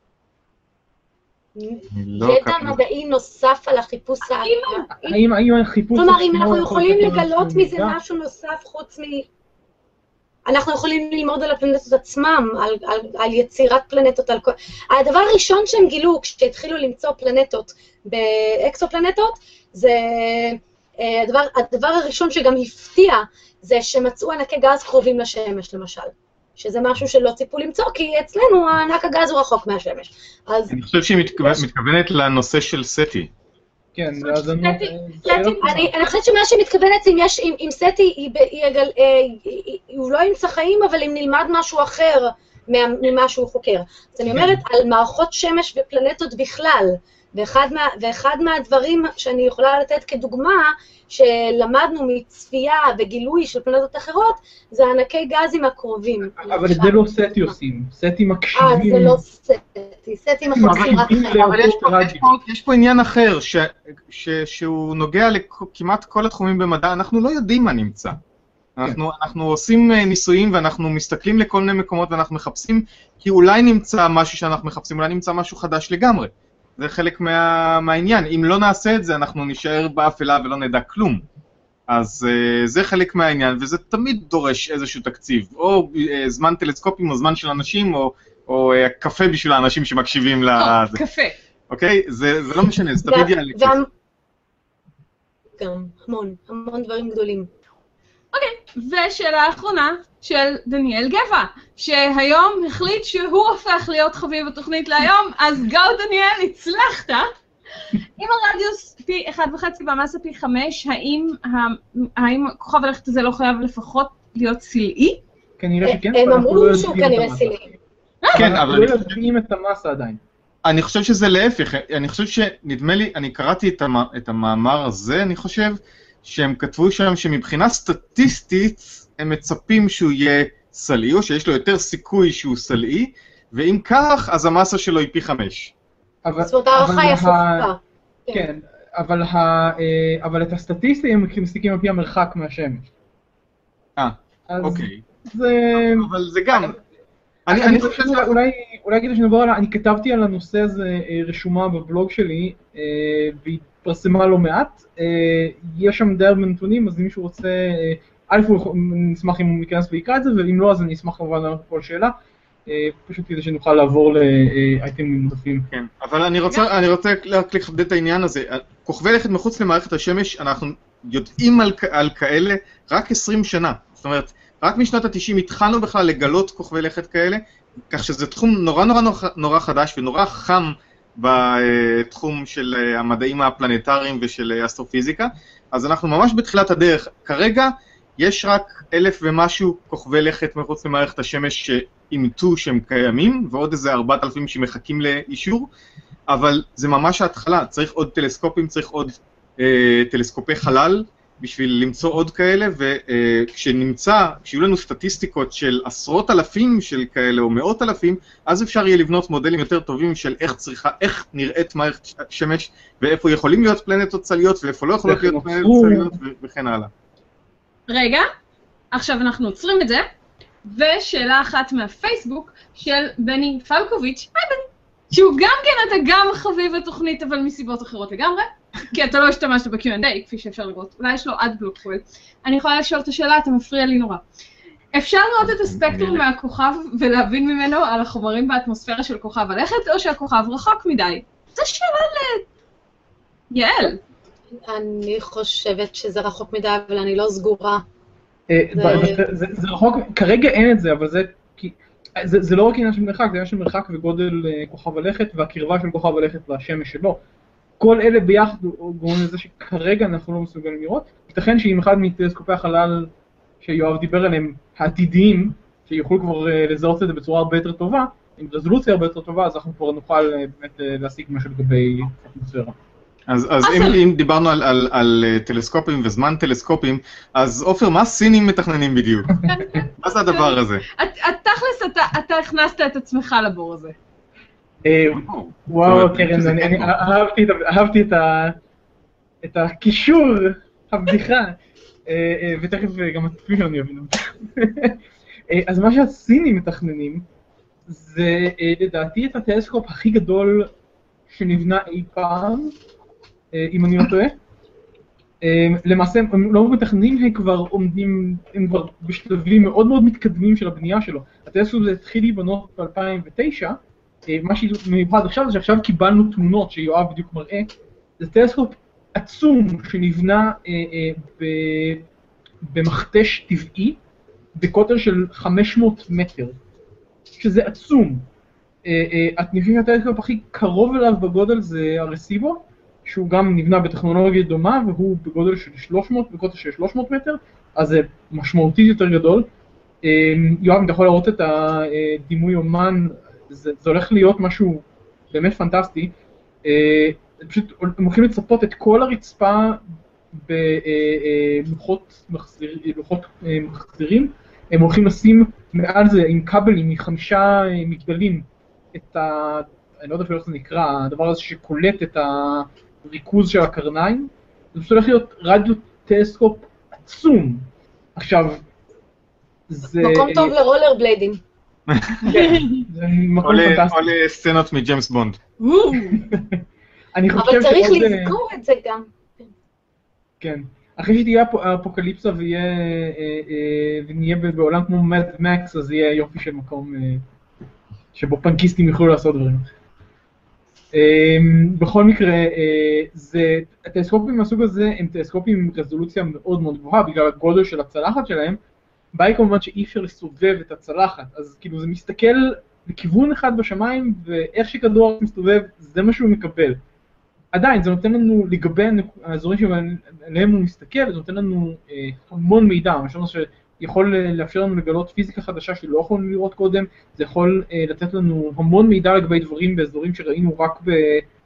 ידע מדעי נוסף על החיפוש האקראי? האם החיפוש... כלומר, אם אנחנו יכולים לגלות מזה משהו נוסף חוץ מ... אנחנו יכולים ללמוד על הפלנטות עצמם, על, על, על יצירת פלנטות, על כל... הדבר הראשון שהם גילו כשהתחילו למצוא פלנטות באקסופלנטות, זה הדבר, הדבר הראשון שגם הפתיע, זה שמצאו ענקי גז קרובים לשמש, למשל. שזה משהו שלא ציפו למצוא, כי אצלנו הענק הגז הוא רחוק מהשמש. אז... אני חושב שהיא מתכוונת לנושא של סטי. כן, אז אני... אני חושבת שמה שמתכוונת, אם סטי, הוא לא ימצא חיים, אבל אם נלמד משהו אחר ממה שהוא חוקר. אז אני אומרת על מערכות שמש ופלנטות בכלל, ואחד מהדברים שאני יכולה לתת כדוגמה, שלמדנו מצפייה וגילוי של פלנטות אחרות, זה ענקי גזים הקרובים. אבל את זה לא סטי עושים, סטי מקשיבים. אה, זה לא סטי, סטי מחפשים רק אחרים. אבל יש פה עניין אחר, שהוא נוגע לכמעט כל התחומים במדע, אנחנו לא יודעים מה נמצא. אנחנו עושים ניסויים ואנחנו מסתכלים לכל מיני מקומות ואנחנו מחפשים, כי אולי נמצא משהו שאנחנו מחפשים, אולי נמצא משהו חדש לגמרי. זה חלק מה, מהעניין. אם לא נעשה את זה, אנחנו נשאר באפלה ולא נדע כלום. אז uh, זה חלק מהעניין, וזה תמיד דורש איזשהו תקציב. או uh, זמן טלסקופים, או זמן של אנשים, או, או uh, קפה בשביל האנשים שמקשיבים ל... או, קפה. אוקיי? זה, זה לא משנה, זה תמיד יעלה כסף. גם המון, המון דברים גדולים. אוקיי, ושאלה האחרונה של דניאל גבע, שהיום החליט שהוא הופך להיות חביב התוכנית להיום, אז גו דניאל, הצלחת. אם הרדיוס פי אחד וחצי והמסה פי חמש, האם, האם כוכב הלכת הזה לא חייב לפחות להיות סלעי? כנראה שכן. הם אמרו שהוא כנראה סלעי. כן, אבל... לא יודעים את המסה עדיין. אני חושב שזה להפך, אני חושב שנדמה לי, אני קראתי את המאמר הזה, אני חושב, שהם כתבו שם שמבחינה סטטיסטית הם מצפים שהוא יהיה סלעי, או שיש לו יותר סיכוי שהוא סלעי, ואם כך, אז המסה שלו היא פי חמש. זאת אומרת, הערכה יפה. כן, אבל את הסטטיסטי הם מסתכלים על פי המרחק מהשמש. אה, אוקיי. זה... אבל זה גם... אני חושב שאולי כדי שנדבר עליו, אני כתבתי על הנושא הזה רשומה בבלוג שלי, והיא פרסמה לא מעט, יש שם די הרבה נתונים, אז אם מישהו רוצה, א' הוא נשמח אם הוא ייכנס ויקרא את זה, ואם לא אז אני אשמח כמובן לענות כל שאלה, פשוט כדי שנוכל לעבור לאייטמים נוספים. כן, אבל אני רוצה, אני רוצה רק לחדד את העניין הזה, כוכבי לכת מחוץ למערכת השמש, אנחנו יודעים על, על כאלה רק עשרים שנה, זאת אומרת, רק משנות ה-תשעים התחלנו בכלל לגלות כוכבי לכת כאלה, כך שזה תחום נורא נורא נורא חדש ונורא חם, בתחום של המדעים הפלנטריים ושל אסטרופיזיקה, אז אנחנו ממש בתחילת הדרך. כרגע יש רק אלף ומשהו כוכבי לכת מחוץ למערכת השמש שאימתו שהם קיימים, ועוד איזה ארבעת אלפים שמחכים לאישור, אבל זה ממש ההתחלה, צריך עוד טלסקופים, צריך עוד אה, טלסקופי חלל, בשביל למצוא עוד כאלה, וכשנמצא, כשיהיו לנו סטטיסטיקות של עשרות אלפים של כאלה, או מאות אלפים, אז אפשר יהיה לבנות מודלים יותר טובים של איך צריכה, איך נראית מערכת שמש, ואיפה יכולים להיות פלנטות צליות, ואיפה לא יכולות להיות פלנטות צליות, וכן הלאה. רגע, עכשיו אנחנו עוצרים את זה, ושאלה אחת מהפייסבוק של בני פלקוביץ', היי בני, שהוא גם כן, אתה גם חביב התוכנית, אבל מסיבות אחרות לגמרי, כי אתה לא השתמשת ב-קיו אנד איי, כפי שאפשר לראות, אולי יש לו עד בלוק פועל. אני יכולה לשאול את השאלה, אתה מפריע לי נורא. אפשר לראות את הספקטרום מהכוכב ולהבין ממנו על החומרים באטמוספירה של כוכב הלכת, או שהכוכב רחוק מדי? זו שאלה ל... יעל. אני חושבת שזה רחוק מדי, אבל אני לא סגורה. זה רחוק, כרגע אין את זה, אבל זה... זה לא רק עניין של מרחק, זה עניין של מרחק וגודל כוכב הלכת והקרבה של כוכב הלכת והשמש שלו. כל אלה ביחד גורמים לזה שכרגע אנחנו לא מסוגלים לראות. ייתכן שאם אחד מטלסקופי החלל שיואב דיבר עליהם, העתידיים, שיוכלו כבר לזהות את זה בצורה הרבה יותר טובה, עם רזולוציה הרבה יותר טובה, אז אנחנו כבר נוכל באמת להשיג משהו לגבי האטמוספירה. אז, אז אם, אם דיברנו על, על, על טלסקופים וזמן טלסקופים, אז עופר, מה הסינים מתכננים בדיוק? מה זה הדבר הזה? תכלס, אתה, אתה הכנסת את עצמך לבור הזה. וואו, קרן, אני אהבתי את הקישור, הבדיחה, ותכף גם התפיל אני אבין. אז מה שהסינים מתכננים, זה לדעתי את הטלסקופ הכי גדול שנבנה אי פעם, אם אני לא טועה. למעשה, הם לא מתכננים, הם כבר עומדים, הם כבר בשלבים מאוד מאוד מתקדמים של הבנייה שלו. הטלסקופ זה התחיל להיבנות ב-אלפיים ותשע, מה שמיוחד עכשיו זה שעכשיו קיבלנו תמונות שיואב בדיוק מראה. זה טלסקופ עצום שנבנה במכתש טבעי, בקוטר של חמש מאות מטר, שזה עצום. את נביא הטלסקופ הכי קרוב אליו בגודל זה הרסיבו, שהוא גם נבנה בטכנולוגיה דומה, והוא בגודל של שלוש מאות, בקוטר של שלוש מאות מטר, אז זה משמעותית יותר גדול. יואב, אתה יכול לראות את הדימוי אומן, זה, זה הולך להיות משהו באמת פנטסטי. פשוט הם הולכים לצפות את כל הרצפה בלוחות מחזירים, הם הולכים לשים מעל זה עם כבלים מחמישה מגדלים את ה... אני לא יודע איך זה נקרא, הדבר הזה שקולט את הריכוז של הקרניים. זה פשוט הולך להיות רדיו טלסקופ עצום. עכשיו, זה... מקום טוב לרולר בליידים. כן, זה מקום פנטסטי. או לסצנות מג'יימס בונד. אבל צריך לזכור את זה גם. כן. אחרי שתהיה אפוקליפסה ונהיה בעולם כמו מד מקס, אז יהיה יופי של מקום שבו פנקיסטים יוכלו לעשות דברים. בכל מקרה, הטלסקופים מהסוג הזה הם טלסקופים עם רזולוציה מאוד מאוד גבוהה, בגלל הגודל של הצלחת שלהם. בעיה כמובן שאי אפשר לסובב את הצלחת, אז כאילו זה מסתכל לכיוון אחד בשמיים, ואיך שכדור מסתובב, זה מה שהוא מקבל. עדיין, זה נותן לנו לגבי האזורים שעליהם הוא מסתכל, זה נותן לנו אה, המון מידע, משהו שיכול לאפשר לנו לגלות פיזיקה חדשה שלא יכולנו לראות קודם, זה יכול אה, לתת לנו המון מידע לגבי דברים באזורים שראינו רק ב,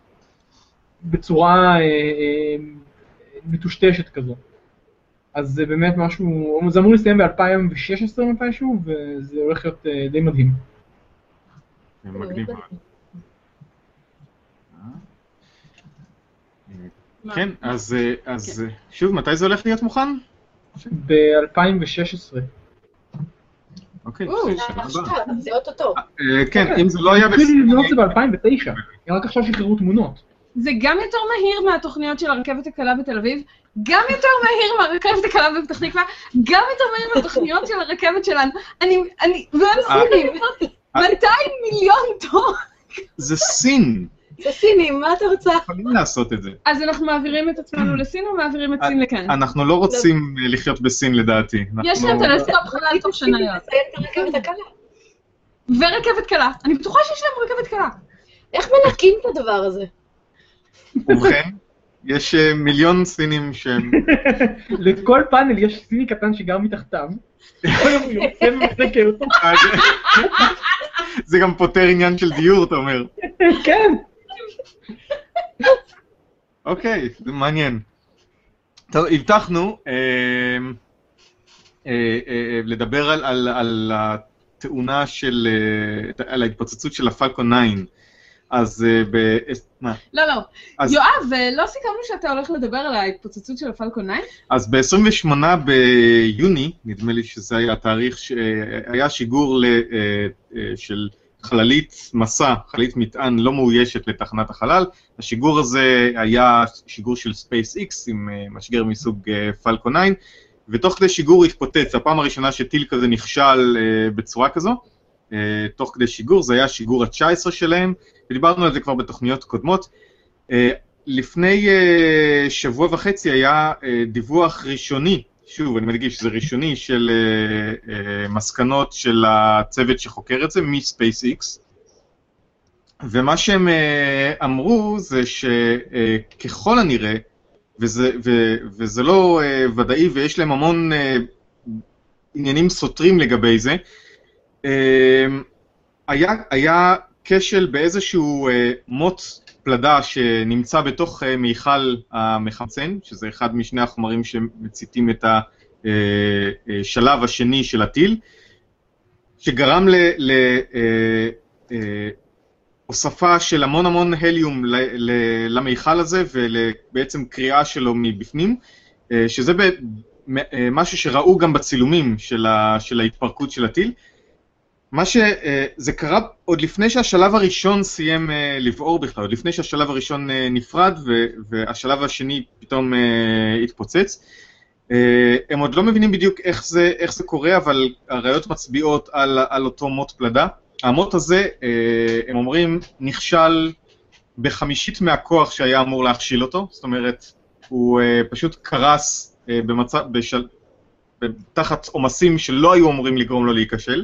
בצורה אה, אה, מטושטשת כזו. אז זה באמת משהו, זה אמור להסתיים ב-אלפיים ושש עשרה מתישהו, וזה הולך להיות אה, די מדהים. מגניב. כן, אז שוב, מתי זה הולך להיות מוכן? ב-אלפיים ושש עשרה. אוקיי, זה אוטוטו. כן, אם זה לא היה... התחילו לבנות את זה ב-אלפיים ותשע, רק עכשיו שחררו תמונות. זה גם יותר מהיר מהתוכניות של הרכבת הקלה בתל אביב, גם יותר מהיר מהרכבת הקלה בפתח תקווה, גם יותר מהיר מהתוכניות של הרכבת שלנו. אני, אני, מאתיים מיליון טון. זה סין. זה סינים, מה אתה רוצה? יכולים לעשות את זה. אז אנחנו מעבירים את עצמנו לסין או מעבירים את סין לכאן? אנחנו לא רוצים לחיות בסין לדעתי. יש להם טלסקופ חלל תוך שנה יד. רכבת הקלה. ורכבת קלה. אני בטוחה שיש להם רכבת קלה. איך מנקים את הדבר הזה? ובכן, יש מיליון סינים שהם... לכל פאנל יש סיני קטן שגר מתחתם. כל יום הוא יוצא ומחזקה אותו. זה גם פותר עניין של דיור, אתה אומר. כן. אוקיי, זה מעניין. טוב, הבטחנו לדבר על התאונה של, על ההתפוצצות של הפלקון תשע. אז ב... מה? לא, לא. אז... יואב, לא סיכמנו שאתה הולך לדבר על ההתפוצצות של הפלקון תשע? אז ב-עשרים ושמונה ביוני, נדמה לי שזה היה התאריך, היה שיגור ל... של חללית מסע, חללית מטען לא מאוישת לתחנת החלל. השיגור הזה היה שיגור של SpaceX עם משגר מסוג פלקון תשע, ותוך כדי שיגור התפוצץ, הפעם הראשונה שטיל כזה נכשל בצורה כזו, תוך כדי שיגור, זה היה שיגור ה-תשע עשרה שלהם, ודיברנו על זה כבר בתוכניות קודמות. לפני שבוע וחצי היה דיווח ראשוני, שוב, אני מדגיש שזה ראשוני, של מסקנות של הצוות שחוקר את זה, מ-SpaceX, ומה שהם אמרו זה שככל הנראה, וזה, ו, וזה לא ודאי, ויש להם המון עניינים סותרים לגבי זה, היה, היה כשל באיזשהו מוט פלדה שנמצא בתוך מיכל המחמצן, שזה אחד משני החומרים שמציתים את השלב השני של הטיל, שגרם להוספה של המון המון הליום למיכל הזה, ולבעצם קריאה שלו מבפנים, שזה משהו שראו גם בצילומים של ההתפרקות של הטיל. מה שזה קרה עוד לפני שהשלב הראשון סיים לבעור בכלל, עוד לפני שהשלב הראשון נפרד והשלב השני פתאום התפוצץ. הם עוד לא מבינים בדיוק איך זה, איך זה קורה, אבל הראיות מצביעות על, על אותו מוט פלדה. המוט הזה, הם אומרים, נכשל בחמישית מהכוח שהיה אמור להכשיל אותו, זאת אומרת, הוא פשוט קרס במצב, בשל, תחת עומסים שלא היו אמורים לגרום לו להיכשל.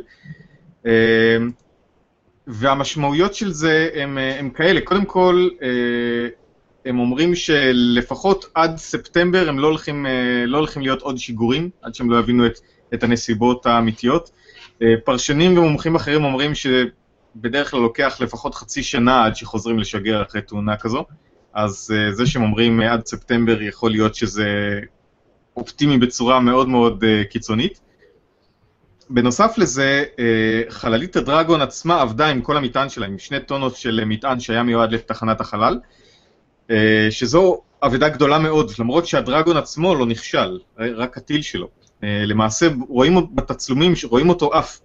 והמשמעויות של זה הם, הם כאלה, קודם כל הם אומרים שלפחות עד ספטמבר הם לא הולכים, לא הולכים להיות עוד שיגורים, עד שהם לא יבינו את, את הנסיבות האמיתיות. פרשנים ומומחים אחרים אומרים שבדרך כלל לוקח לפחות חצי שנה עד שחוזרים לשגר אחרי תאונה כזו, אז זה שהם אומרים עד ספטמבר יכול להיות שזה אופטימי בצורה מאוד מאוד קיצונית. בנוסף לזה, חללית הדרגון עצמה עבדה עם כל המטען שלה, עם שני טונות של מטען שהיה מיועד לתחנת החלל, שזו עבודה גדולה מאוד, למרות שהדרגון עצמו לא נכשל, רק הטיל שלו. למעשה, רואים בתצלומים, רואים אותו אף,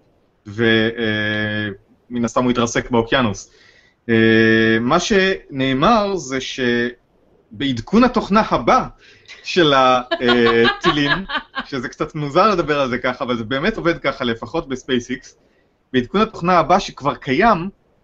ומן הסתם הוא התרסק באוקיינוס. מה שנאמר זה שבעדכון התוכנה הבא של הטילים, שזה קצת מוזר לדבר על זה ככה, אבל זה באמת עובד ככה, לפחות ב-SpaceX, בעדכון התוכנה הבא שכבר קיים,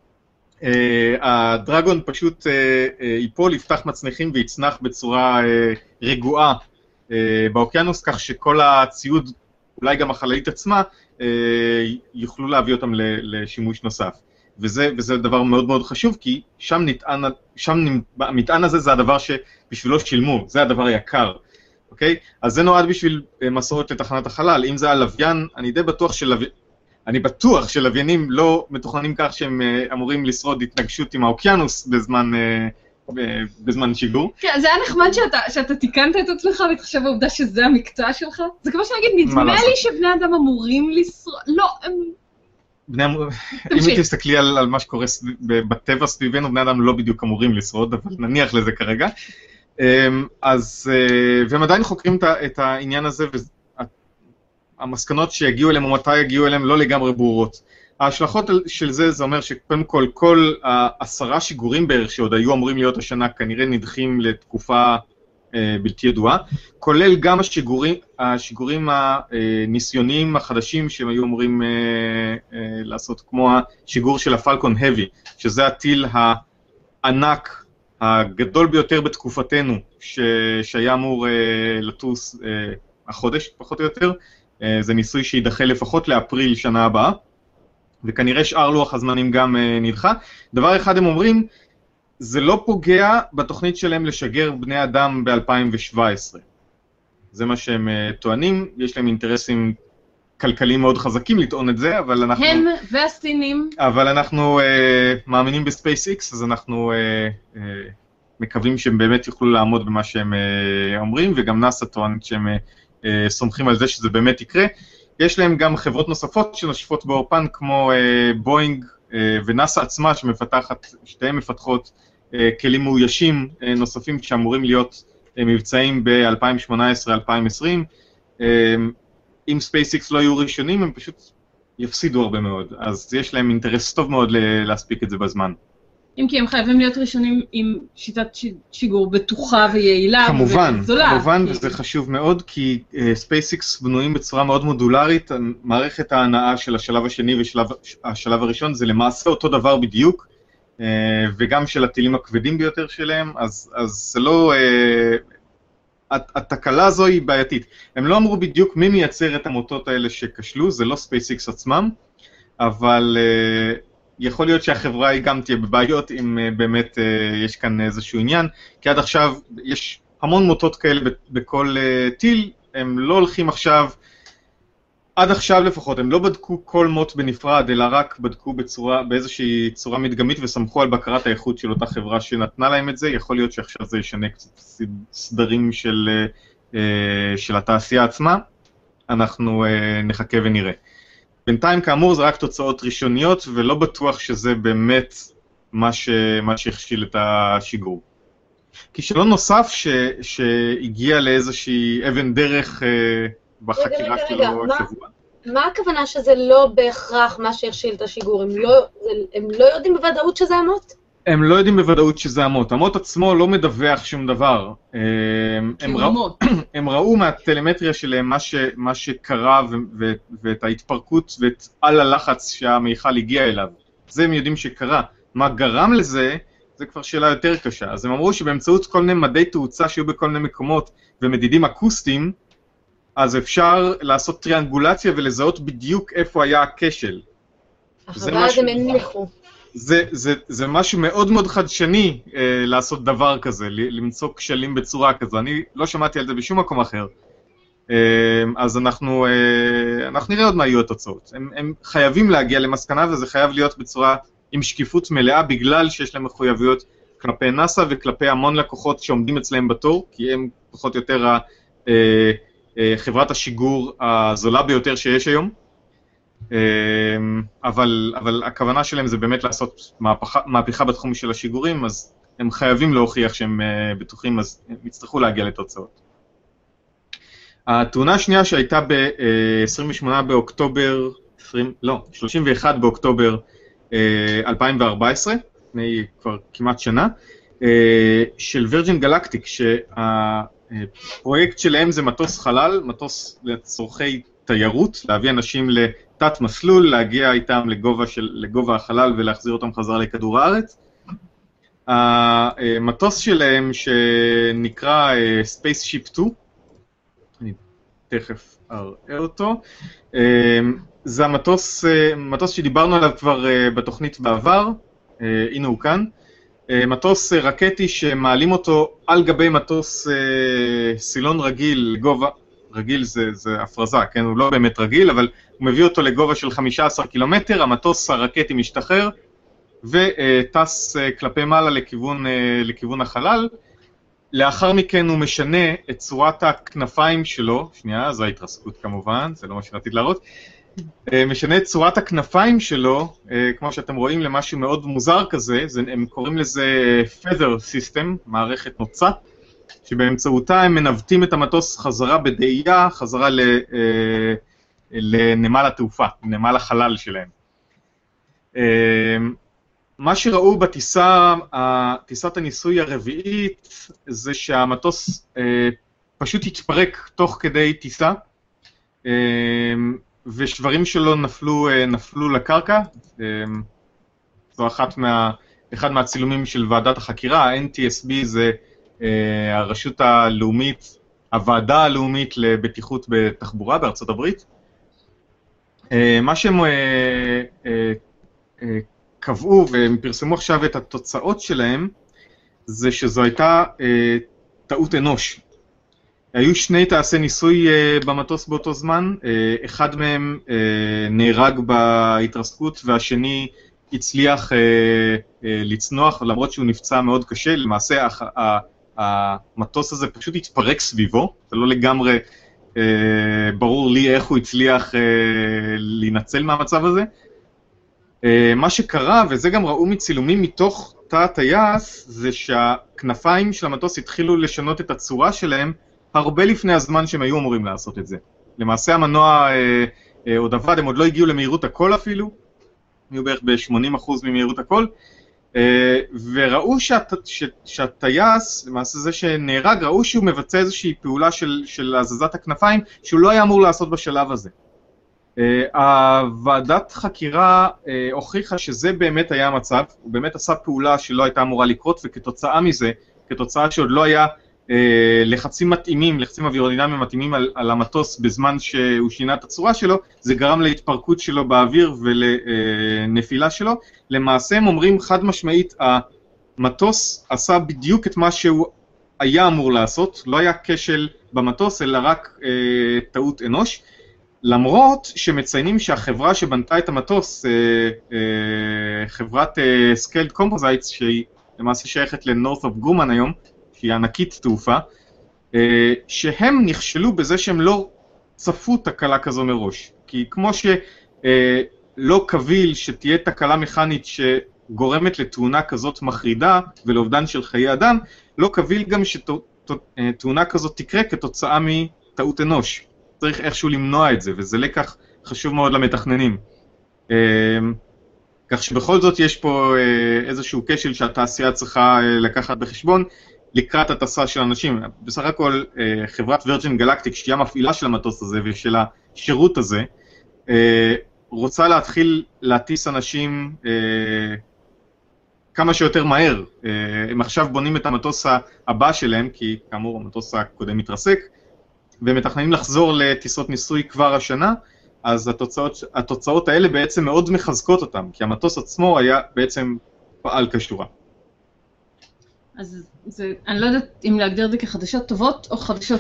הדרגון פשוט ייפול, יפתח מצנחים ויצנח בצורה רגועה באוקיינוס, כך שכל הציוד, אולי גם החללית עצמה, יוכלו להביא אותם לשימוש נוסף. וזה, וזה דבר מאוד מאוד חשוב, כי שם נטען, שם המטען הזה זה הדבר שבשבילו שילמו, זה הדבר היקר, אוקיי? אז זה נועד בשביל מסורת לתחנת החלל. אם זה הלוויין, אני די בטוח שלוויין, אני בטוח שלוויינים לא מתוכננים כך שהם אמורים לשרוד התנגשות עם האוקיינוס בזמן, בזמן שיגור. כן, זה היה נחמד שאתה, שאתה תיקנת את עצמך ותחשב בעובדה שזה המקצוע שלך. זה כמו שנגיד, נדמה לי שבני אדם אמורים לשרוד, לא, הם... בני, אם תסתכלי על, על מה שקורה בטבע סביבנו, בני אדם לא בדיוק אמורים לשרוד, אבל נניח לזה כרגע. אז, והם עדיין חוקרים את העניין הזה, והמסקנות שיגיעו אליהם או מתי יגיעו אליהם לא לגמרי ברורות. ההשלכות של זה, זה אומר שקודם כל, כל העשרה שיגורים בערך שעוד היו אמורים להיות השנה, כנראה נדחים לתקופה בלתי ידועה, כולל גם השיגורים, השיגורים הניסיוניים החדשים שהם היו אמורים לעשות, כמו השיגור של הפלקון האבי, שזה הטיל הענק, הגדול ביותר בתקופתנו, שהיה אמור לטוס החודש, פחות או יותר. זה ניסוי שידחה לפחות לאפריל שנה הבאה, וכנראה שאר לוח הזמנים גם נדחה. דבר אחד הם אומרים, זה לא פוגע בתוכנית שלהם לשגר בני אדם ב-אלפיים שבע עשרה. זה מה שהם טוענים, יש להם אינטרסים כלכליים מאוד חזקים לטעון את זה, אבל אנחנו... הם והסינים. אבל אנחנו uh, מאמינים בספייס-איקס, אז אנחנו uh, uh, מקווים שהם באמת יוכלו לעמוד במה שהם uh, אומרים, וגם נאסא טוען שהם uh, uh, סומכים על זה שזה באמת יקרה. יש להם גם חברות נוספות שנושפות באורפן, כמו uh, בוינג, uh, ונאסא עצמה שמפתחת, שתיהן מפתחות כלים מאוישים נוספים שאמורים להיות מבצעים ב-אלפיים שמונה עשרה אלפיים עשרים. אם SpaceX לא יהיו ראשונים, הם פשוט יפסידו הרבה מאוד, אז יש להם אינטרס טוב מאוד להספיק את זה בזמן. אם כי הם חייבים להיות ראשונים עם שיטת שיגור בטוחה ויעילה כמובן, וזולה. כמובן, וזה חשוב מאוד, כי SpaceX בנויים בצורה מאוד מודולרית, מערכת ההנעה של השלב השני והשלב הראשון זה למעשה אותו דבר בדיוק, וגם של הטילים הכבדים ביותר שלהם, אז זה לא... התקלה הזו היא בעייתית. הם לא אמרו בדיוק מי מייצר את המוטות האלה שכשלו, זה לא SpaceX עצמם, אבל uh, יכול להיות שהחברה היא גם תהיה בבעיות אם uh, באמת uh, יש כאן איזשהו עניין, כי עד עכשיו יש המון מוטות כאלה בכל uh, טיל, הם לא הולכים עכשיו, עד עכשיו לפחות, הם לא בדקו כל מוט בנפרד, אלא רק בדקו בצורה, באיזושהי צורה מדגמית וסמכו על בקרת האיכות של אותה חברה שנתנה להם את זה. יכול להיות שעכשיו זה ישנה קצת סדרים של, של התעשייה עצמה, אנחנו נחכה ונראה. בינתיים כאמור זה רק תוצאות ראשוניות, ולא בטוח שזה באמת מה, ש, מה שהכשיל את השיגור. כישלון נוסף ש, שהגיע לאיזושהי אבן דרך בחקירה שלו השבוע. מה הכוונה שזה לא בהכרח מה שהכשיל את השיגור? הם לא, הם לא יודעים בוודאות שזה המוט? הם לא יודעים בוודאות שזה המוט. המוט עצמו לא מדווח שום דבר. הם ראו, הם ראו מהטלמטריה שלהם מה, ש, מה שקרה ו, ו, ואת ההתפרקות ואת על הלחץ שהמיכל הגיע אליו. זה הם יודעים שקרה. מה גרם לזה, זה כבר שאלה יותר קשה. אז הם אמרו שבאמצעות כל מיני מדי תאוצה שהיו בכל מיני מקומות ומדידים אקוסטיים, אז אפשר לעשות טריאנגולציה ולזהות בדיוק איפה היה הכשל. אחרי אז הם הניחו. זה, זה, זה משהו מאוד מאוד חדשני אה, לעשות דבר כזה, למצוא כשלים בצורה כזו. אני לא שמעתי על זה בשום מקום אחר. אה, אז אנחנו, אה, אנחנו נראה עוד מה יהיו התוצאות. הם, הם חייבים להגיע למסקנה, וזה חייב להיות בצורה עם שקיפות מלאה, בגלל שיש להם מחויבויות כלפי נאסא וכלפי המון לקוחות שעומדים אצלהם בתור, כי הם פחות או יותר ה... אה, חברת השיגור הזולה ביותר שיש היום, אבל, אבל הכוונה שלהם זה באמת לעשות מהפכה, מהפכה בתחום של השיגורים, אז הם חייבים להוכיח שהם בטוחים, אז הם יצטרכו להגיע לתוצאות. התאונה השנייה שהייתה ב-עשרים ושמונה באוקטובר, עשרים, לא, שלושים ואחד באוקטובר אלפיים וארבע עשרה, לפני כבר כמעט שנה, של וירג'ין גלקטיק, שה... פרויקט שלהם זה מטוס חלל, מטוס לצורכי תיירות, להביא אנשים לתת מסלול, להגיע איתם לגובה, של, לגובה החלל ולהחזיר אותם חזרה לכדור הארץ. המטוס שלהם שנקרא Spaceship שתיים, אני תכף אראה אותו, זה המטוס, מטוס שדיברנו עליו כבר בתוכנית בעבר, הנה הוא כאן. מטוס רקטי שמעלים אותו על גבי מטוס סילון רגיל, גובה, רגיל זה, זה הפרזה, כן? הוא לא באמת רגיל, אבל הוא מביא אותו לגובה של חמישה עשר קילומטר, המטוס הרקטי משתחרר, וטס כלפי מעלה לכיוון, לכיוון החלל. לאחר מכן הוא משנה את צורת הכנפיים שלו, שנייה, זו ההתרסקות כמובן, זה לא מה שרציתי להראות, משנה את צורת הכנפיים שלו, כמו שאתם רואים, למשהו מאוד מוזר כזה, הם קוראים לזה feather system, מערכת נוצה, שבאמצעותה הם מנווטים את המטוס חזרה בדאייה, חזרה לנמל התעופה, נמל החלל שלהם. מה שראו בטיסה, טיסת הניסוי הרביעית, זה שהמטוס פשוט התפרק תוך כדי טיסה, ושברים שלו נפלו, נפלו לקרקע. זו אחת מה, אחד מהצילומים של ועדת החקירה, ה-אן טי אס בי זה הרשות הלאומית, הוועדה הלאומית לבטיחות בתחבורה בארצות הברית. מה שהם קבעו, והם פרסמו עכשיו את התוצאות שלהם, זה שזו הייתה טעות אנוש. היו שני טייסי ניסוי uh, במטוס באותו זמן, uh, אחד מהם uh, נהרג בהתרסקות והשני הצליח uh, uh, לצנוח, למרות שהוא נפצע מאוד קשה. למעשה uh, uh, המטוס הזה פשוט התפרק סביבו, זה לא לגמרי uh, ברור לי איך הוא הצליח uh, להינצל מהמצב הזה. Uh, מה שקרה, וזה גם ראו מצילומים מתוך תא הטייס, זה שהכנפיים של המטוס התחילו לשנות את הצורה שלהם הרבה לפני הזמן שהם היו אמורים לעשות את זה. למעשה המנוע עוד עבד, הם עוד לא הגיעו למהירות הכל אפילו, היו בערך ב-שמונים אחוז ממהירות הכל, וראו שהט... שהטייס, למעשה זה שנהרג, ראו שהוא מבצע איזושהי פעולה של, של הזזת הכנפיים, שהוא לא היה אמור לעשות בשלב הזה. הוועדת חקירה הוכיחה שזה באמת היה המצב, הוא באמת עשה פעולה שלא הייתה אמורה לקרות, וכתוצאה מזה, כתוצאה שעוד לא היה לחצים מתאימים, לחצים אווירודינמיים מתאימים על, על המטוס בזמן שהוא שינה את הצורה שלו, זה גרם להתפרקות שלו באוויר ולנפילה שלו. למעשה הם אומרים חד משמעית, המטוס עשה בדיוק את מה שהוא היה אמור לעשות, לא היה כשל במטוס אלא רק אה, טעות אנוש, למרות שמציינים שהחברה שבנתה את המטוס, אה, אה, חברת אה, Scaled Composites, שהיא למעשה שייכת ל-Northrop Grumman היום, שהיא ענקית תעופה, שהם נכשלו בזה שהם לא צפו תקלה כזו מראש. כי כמו שלא קביל שתהיה תקלה מכנית שגורמת לתאונה כזאת מחרידה ולאובדן של חיי אדם, לא קביל גם שתאונה כזאת תקרה כתוצאה מטעות אנוש. צריך איכשהו למנוע את זה, וזה לקח חשוב מאוד למתכננים. כך שבכל זאת יש פה איזשהו כשל שהתעשייה צריכה לקחת בחשבון, לקראת הטסה של אנשים. בסך הכל חברת וירג'ין גלקטיק, שהיא המפעילה של המטוס הזה ושל השירות הזה, רוצה להתחיל להטיס אנשים כמה שיותר מהר. הם עכשיו בונים את המטוס הבא שלהם, כי כאמור המטוס הקודם מתרסק, והם מתכננים לחזור לטיסות ניסוי כבר השנה, אז התוצאות, התוצאות האלה בעצם מאוד מחזקות אותם, כי המטוס עצמו היה בעצם פעל כשורה. אז זה, אני לא יודעת אם להגדיר את זה כחדשות טובות או חדשות...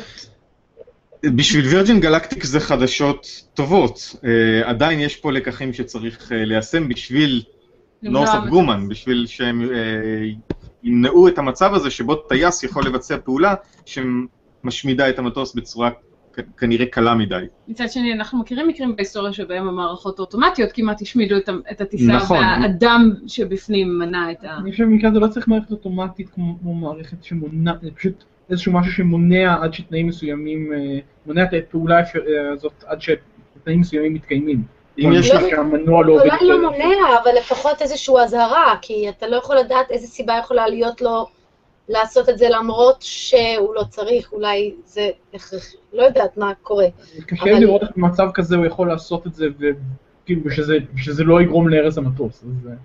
בשביל וירג'ין גלקטיק זה חדשות טובות. Uh, עדיין יש פה לקחים שצריך uh, ליישם בשביל נורת'רופ גרומן, בשביל שהם uh, ימנעו את המצב הזה שבו טייס יכול לבצע פעולה שמשמידה את המטוס בצורה כנראה קלה מדי. מצד שני, אנחנו מכירים מקרים בהיסטוריה שבהם המערכות האוטומטיות כמעט השמידו את, את הטיסה, נכון. והאדם שבפנים מנע את ה... אני חושב במקרה זה לא צריך מערכת אוטומטית כמו מערכת שמונע, זה פשוט איזשהו משהו שמונע עד שתנאים מסוימים, מונע את הפעולה הזאת עד שתנאים מסוימים מתקיימים. אם יש לך שהמנוע לא... אולי לא מונע, אבל לפחות איזשהו אזהרה, כי אתה לא יכול לדעת איזה סיבה יכולה להיות לו לעשות את זה למרות שהוא לא צריך, אולי זה הכרחי, לא יודעת מה קורה. קשה לראות איך במצב כזה הוא יכול לעשות את זה, וכאילו שזה לא יגרום להרס המטוס.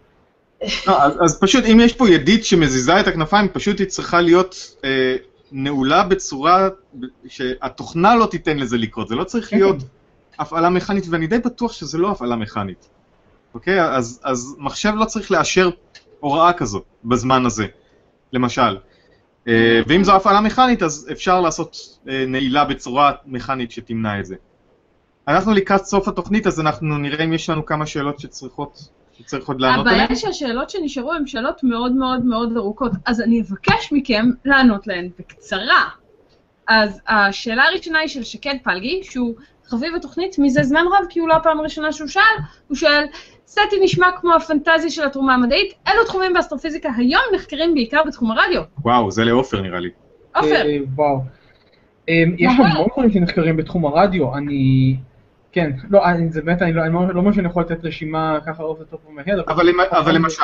אז פשוט אם יש פה ידית שמזיזה את הכנפיים, פשוט היא צריכה להיות נעולה בצורה שהתוכנה לא תיתן לזה לקרות, זה לא צריך להיות הפעלה מכנית, ואני די בטוח שזה לא הפעלה מכנית. אוקיי? אז מחשב לא צריך לאשר הוראה כזו בזמן הזה, למשל. ואם זו הפעלה מכנית, אז אפשר לעשות נעילה בצורה מכנית שתמנע את זה. אנחנו לקראת סוף התוכנית, אז אנחנו נראה אם יש לנו כמה שאלות שצריכות, שצריך עוד לענות עליהן. הבעיה שהשאלות שנשארו הן שאלות מאוד מאוד מאוד ארוכות, אז אני אבקש מכם לענות להן בקצרה. אז השאלה הראשונה היא של שקד פלגי, שהוא חביב התוכנית מזה זמן רב, כי הוא לא הפעם הראשונה שהוא שאל, הוא שואל, סטי נשמע כמו הפנטזיה של התרומה המדעית, אילו תחומים באסטרופיזיקה היום נחקרים בעיקר בתחום הרדיו? וואו, זה לאופר נראה לי. אופר. וואו. יש המון דברים שנחקרים בתחום הרדיו, אני... כן, לא, זה באמת, אני לא אומר שאני יכול לתת רשימה ככה אוף לטופ ומהד. אבל למשל?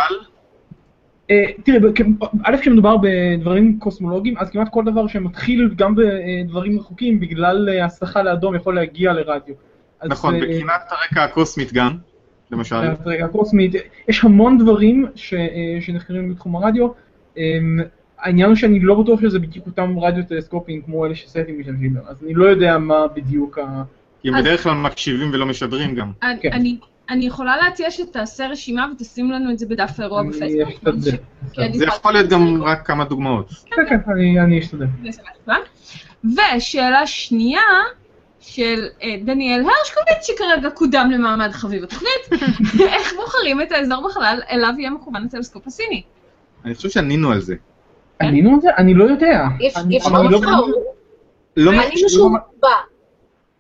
תראה, א' כשמדובר בדברים קוסמולוגיים, אז כמעט כל דבר שמתחיל גם בדברים רחוקים, בגלל הסחה לאדום יכול להגיע לרדיו. נכון, בקרינת הרקע הקוסמית גם. למשל. הרקע הקוסמית, יש המון דברים שנחקרים בתחום הרדיו, העניין הוא שאני לא בטוח שזה בדיוק אותם רדיו טלסקופיים כמו אלה שסטים משתמשים בהם, אז אני לא יודע מה בדיוק ה... כי הם בדרך כלל מקשיבים ולא משדרים גם. אני יכולה להציע שתעשה רשימה ותשים לנו את זה בדף האירוע בפייסבוק. זה יכול להיות גם רק כמה דוגמאות. כן, כן, אני אשתדל. ושאלה שנייה, של דניאל הרשקוביץ, שכרגע קודם למעמד חביב התוכנית, איך בוחרים את האזור בחלל אליו יהיה מכוון הטלסקופ הסיני? אני חושב שענינו על זה. ענינו על זה? אני לא יודע. אפשר לבחור. ענינו שהוא בא.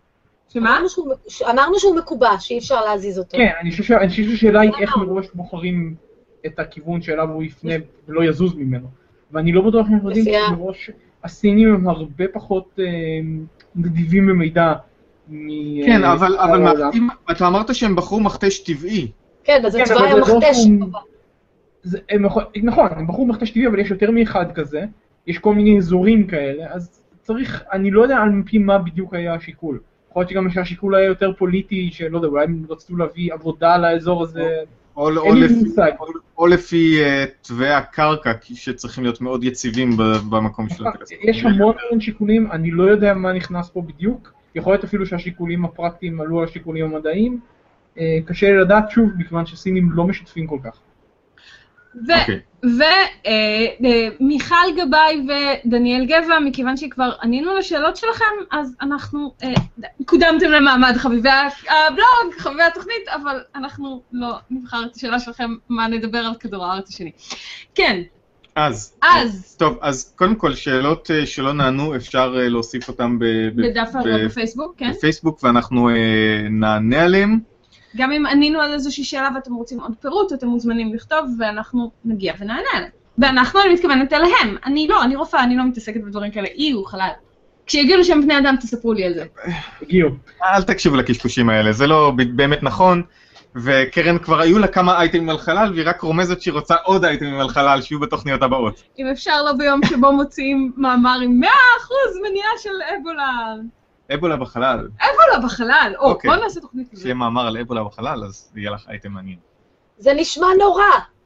שמה? אמרנו שהוא- ש- אמרנו שהוא מקובע, שאי אפשר להזיז אותו. כן, אני חושב שה- אני חושב שהשאלה היא איך מראש בוחרים את הכיוון שאליו הוא יפנה ולא יזוז ממנו. ואני לא בטוח שאנחנו יודעים לפי ה- שמראש הסינים הם הרבה פחות אה, נדיבים במידע מ... כן, אה, אבל, שאר אבל העולם. מעטים, אתה אמרת שהם בחרו מכתש טבעי. כן, אז כן, התוואי אבל זה לא המכתש. שהוא- זה- הם יכול- נכון, הם בחרו מכתש טבעי, אבל יש יותר מאחד כזה, יש כל מיני אזורים כאלה, אז צריך, אני לא יודע על פי מה בדיוק היה השיקול. יכול להיות שגם שהשיקול היה יותר פוליטי, שלא יודע, אולי הם רצו להביא עבודה לאזור הזה, או, או, אין לי לפי, מושג. או, או לפי uh, תוואי הקרקע, כי שצריכים להיות מאוד יציבים ב- במקום של הטלסקופ. יש המון המון שיקולים, אני לא יודע מה נכנס פה בדיוק, יכול להיות אפילו שהשיקולים הפרקטיים עלו על השיקולים המדעיים, אה, קשה לי לדעת שוב, מכיוון שסינים לא משתפים כל כך. אוקיי. ומיכל גבאי ודניאל גבע, מכיוון שכבר ענינו לשאלות שלכם, אז אנחנו אה, קודמתם למעמד חביבי הבלוג, חביבי התוכנית, אבל אנחנו לא נבחר את השאלה שלכם מה נדבר על כדור הארץ השני. כן, אז, אז, טוב, אז קודם כל, שאלות אה, שלא נענו, אפשר אה, להוסיף אותן ב- ב- בדף ב- הערות בפייסבוק, כן? בפייסבוק, ואנחנו אה, נענה עליהם. גם אם ענינו על איזושהי שאלה ואתם רוצים עוד פירוט, אתם מוזמנים לכתוב ואנחנו נגיע ונענה עליהם. ואנחנו, אני מתכוונת אליהם. אני לא, אני רופאה, אני לא מתעסקת בדברים כאלה. איו, חלל. כשיגיעו לשם בני אדם, תספרו לי על זה. הגיעו. אל תקשיבו לקשקושים האלה, זה לא ב- באמת נכון, וקרן כבר היו לה כמה אייטמים על חלל, והיא רק רומזת שהיא רוצה עוד אייטמים על חלל שיהיו בתוכניות הבאות. אם אפשר לא ביום שבו מוציאים מאמר עם מאה אחוז מניעה של אבולה. אבולה בחלל, אבולה בחלל. או, אוקיי. בוא נעשה תוכנית כזה. כשיהיה מאמר על אבולה בחלל, אז יהיה לך אייטם מעניין. זה נשמע נורא.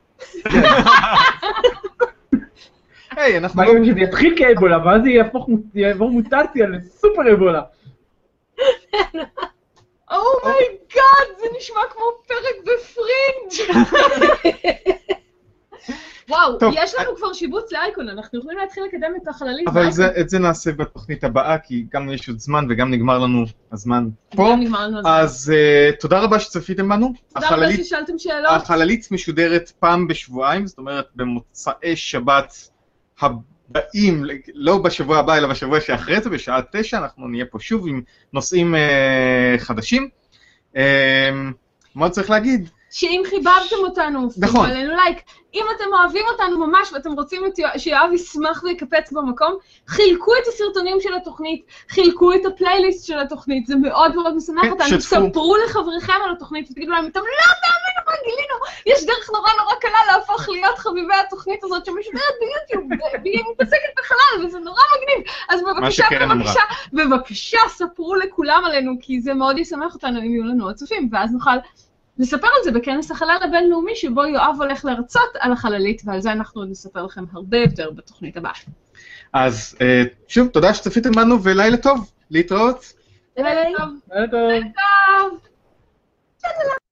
היי, אנחנו מה לא... אם שזה יתחיל כאבולה, ואז זה יהפוך, יעבור מוטציה לסופר אבולה. אומייגאד, זה נשמע כמו פרק בפרינג'. וואו, טוב, יש לנו כבר שיבוץ לאייקון, אנחנו יכולים להתחיל לקדם את החללית. אבל זה, את זה נעשה בתוכנית הבאה, כי גם יש עוד זמן וגם נגמר לנו הזמן פה. גם נגמר לנו הזמן. אז uh, תודה רבה שצפיתם בנו. תודה רבה החללית, ששאלתם שאלות. החללית משודרת פעם בשבועיים, זאת אומרת במוצאי שבת הבאים, לא בשבוע הבא אלא בשבוע שאחרי זה, בשעה תשע, אנחנו נהיה פה שוב עם נושאים uh, חדשים. Uh, מה עוד צריך להגיד? שאם חיבבתם אותנו, נכון. שימו עלינו לייק. אם אתם אוהבים אותנו ממש ואתם רוצים את יואב- שיואב ישמח ויקפץ במקום, חילקו את הסרטונים של התוכנית, חילקו את הפלייליסט של התוכנית, זה מאוד מאוד משמח כן, אותנו. שתפו. ספרו לחבריכם על התוכנית ותגידו להם, אתם לא תאמינו מה גילינו, יש דרך נורא נורא קלה להפוך להיות חביבי התוכנית הזאת שמשודרת ביוטיוב, והיא מתעסקת בחלל וזה נורא מגניב. אז בבקשה, שקרן אמרה. בבקשה, בבקשה, ספרו לכולם עלינו, כי זה מאוד ישמח אותנו אם יהיו לנו עוד צופים, ואז נוכל נספר על זה בכנס החלל הבינלאומי, שבו יואב הולך להרצות על החללית, ועל זה אנחנו עוד נספר לכם הרבה יותר בתוכנית הבאה. אז uh, שוב, תודה שצפיתם בנו ולילה טוב, להתראות. לילה טוב. לילה טוב. טוב.